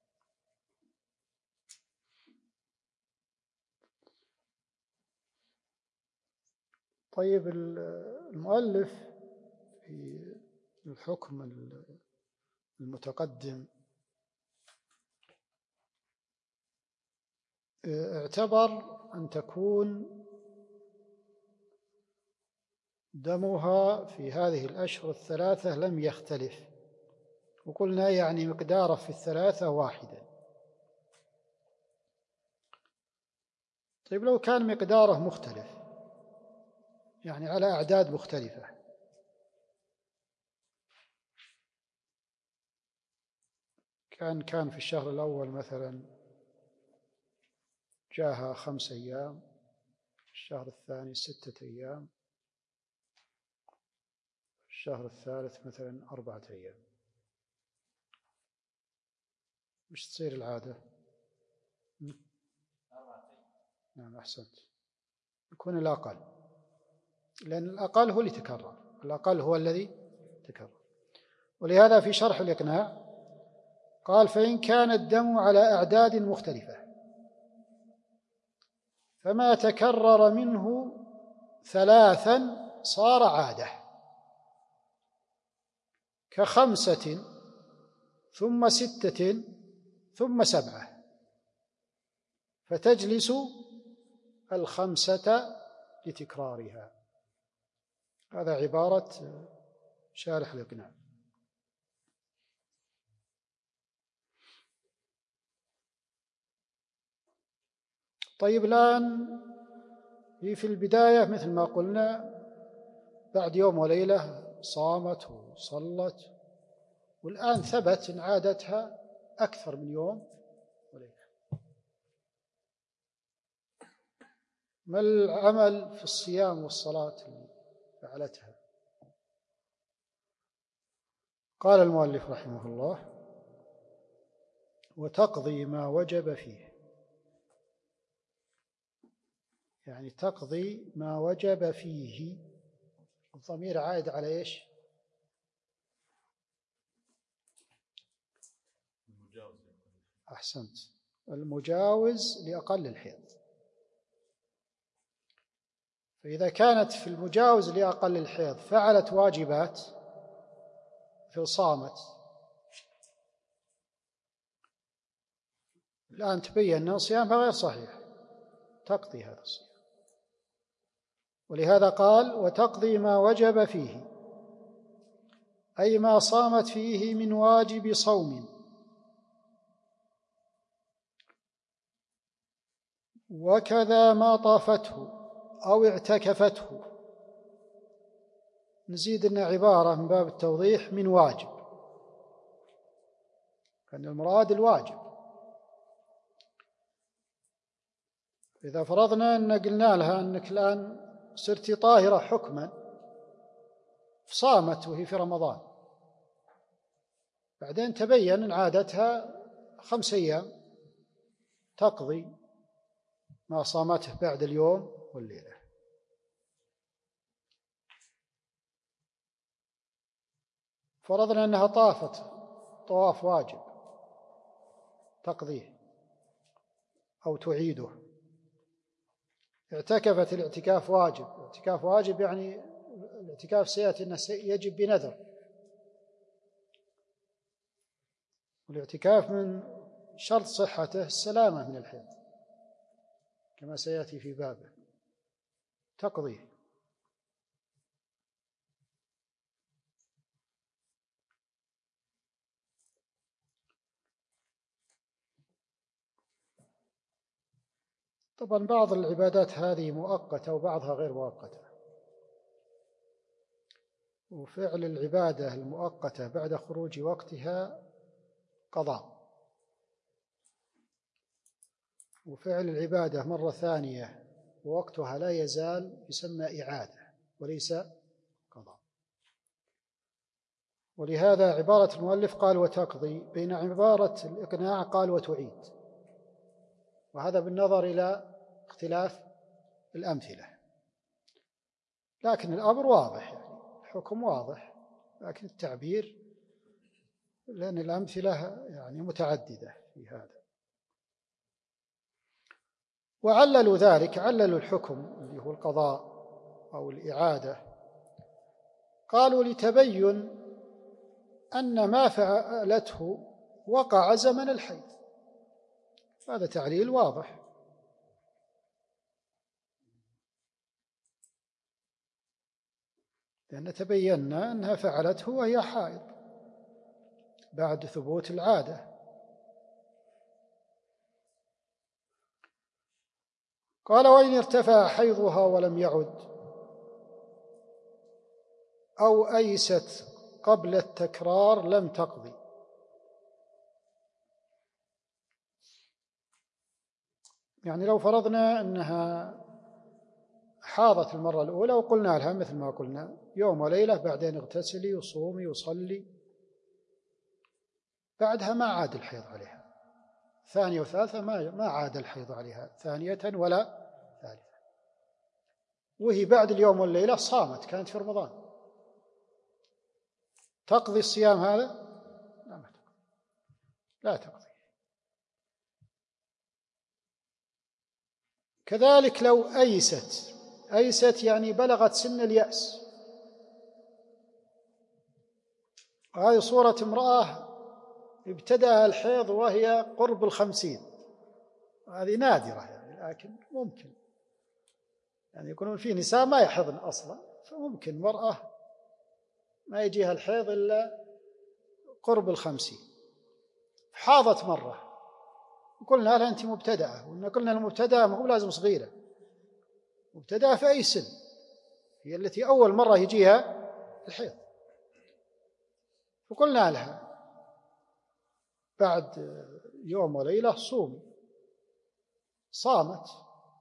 طيب المؤلف في الحكم المتقدم اعتبر أن تكون دمها في هذه الأشهر ال3 لم يختلف، وقلنا يعني مقداره في ال3 واحدا. طيب لو كان مقداره مختلف، يعني على أعداد مختلفة، كان في الشهر الأول مثلا جاها 5 أيام، الشهر الثاني 6 أيام، الشهر الثالث مثلا 4 أيام، وش تصير العادة؟ 4 أيام. نعم أحسنت، يكون الأقل، لأن الأقل هو اللي تكرر، الأقل هو الذي تكرر. ولهذا في شرح الإقناع قال: فإن كان الدم على أعداد مختلفة فما تكرر منه 3 صار عادة، ك5 ثم 6 ثم 7، فتجلس 5 لتكرارها. هذا عبارة شارح الإقناع. طيب الآن هي في البداية مثل ما قلنا بعد يوم وليلة صامت وصلت، والآن ثبت إن عادتها أكثر من يوم وليلة. ما العمل في الصيام والصلاة اللي فعلتها؟ قال المؤلف رحمه الله: وتقضي ما وجب فيه، يعني تقضي ما وجب فيه. الضمير عائد على إيش؟ أحسنت، المجاوز لأقل الحيض. فإذا كانت في المجاوز لأقل الحيض فعلت واجبات في صامت، الآن تبين أن صيامها غير صحيح، تقضي هذا الصيام. ولهذا قال: وتقضي ما وجب فيه، أي ما صامت فيه من واجب صوم، وكذا ما طافته أو اعتكفته. نزيد لنا عبارة من باب التوضيح: من واجب، كان المراد الواجب. إذا فرضنا أن قلنا لها أنك الآن صرت طاهرة حكما، صامت وهي في رمضان، بعدين تبين أن عادتها 5 أيام تقضي ما صامته بعد اليوم والليلة. فرضنا أنها طافت طواف واجب تقضيه أو تعيده، اعتكفت الاعتكاف واجب، الاعتكاف واجب يعني الاعتكاف سيأتي أنه يجب بنذر، والاعتكاف من شرط صحته السلامة من الحيض كما سيأتي في بابه، تقضيه. طبعا بعض العبادات هذه مؤقتة وبعضها غير مؤقتة، وفعل العبادة المؤقتة بعد خروج وقتها قضاء، وفعل العبادة مرة ثانية ووقتها لا يزال يسمى إعادة وليس قضاء. ولهذا عبارة المؤلف قال وتقضي، بين عبارة الإقناع قال وتعيد، وهذا بالنظر إلى اختلاف الأمثلة، لكن الأمر واضح، يعني الحكم واضح، لكن التعبير لأن الأمثلة يعني متعددة في هذا. وعللوا ذلك، عللوا الحكم اللي هو القضاء أو الإعادة، قالوا لتبين أن ما فعلته وقع زمن الحيض، هذا تعليل واضح. لأن تبينا أنها فعلته وهي حائض بعد ثبوت العادة. قال وإن ارتفع حيضها ولم يعد أو أيست قبل التكرار لم تقضي. يعني لو فرضنا أنها حاضت المرة الأولى وقلنا لها مثل ما قلنا يوم وليلة، بعدين اغتسلي وصومي وصلي، بعدها ما عاد الحيض عليها، ثانية وثالثة ما عاد الحيض عليها ثانية ولا ثالثة، وهي بعد اليوم والليلة صامت، كانت في رمضان، تقضي الصيام هذا؟ لا، ما تقضي، لا تقضي. كذلك لو أيست يعني بلغت سن اليأس، وهذه صورة امرأة ابتدأ الحيض وهي قرب 50، هذه نادرة يعني، لكن ممكن يعني يكونون في نساء ما يحضن أصلا، فممكن مرأة ما يجيها الحيض إلا قرب 50 حاضت مرة، وقلنا لها أنت مبتدأة، وإن قلنا المبتدأة ما هو لازم صغيرة، مبتدأة في أي سن، هي التي أول مرة يجيها الحيض، فقلنا لها بعد يوم وليلة صومي، صامت،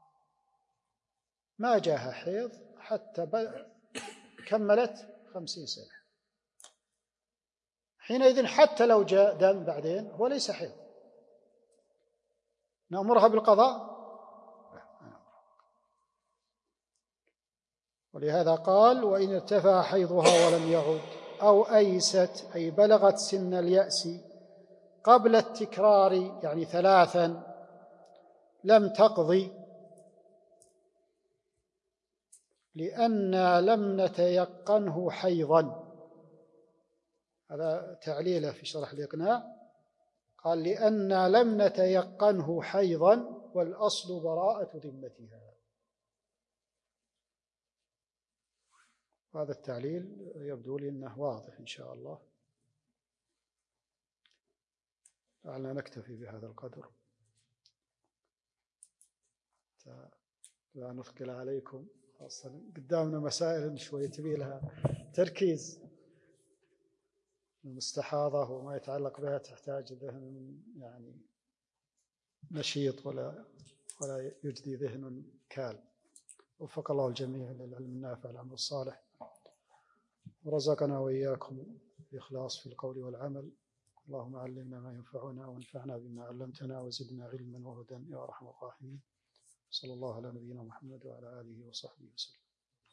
ما جاها حيض حتى كملت 50 سنة، حينئذ حتى لو جاء دم بعدين هو ليس حيض، نأمرها بالقضاء؟ ولهذا قال وإن ارتفع حيضها ولم يعد أو أيست أي بلغت سن اليأس قبل التكرار يعني 3 لم تقضي، لأن لم نتيقنه حيضا. هذا تعليله في شرح الإقناع، قال لأن لم نتيقنه حيضا والأصل براءة ذمتها. هذا التعليل يبدو لي أنه واضح إن شاء الله، لعلنا نكتفي بهذا القدر لا نثقل عليكم، أصلا قدامنا مسائل شوية تبي لها تركيز، المستحاضة وما يتعلق بها تحتاج ذهن يعني نشيط ولا يجدي ذهن كال. وفق الله الجميع للعلم النافع والعمل الصالح، ورزقنا وإياكم الإخلاص في القول والعمل. اللهم علمنا ما ينفعنا وانفعنا بما علمتنا وزدنا علما وهدى يا أرحم الراحمين. صلى الله على نبينا محمد وعلى آله وصحبه وسلم.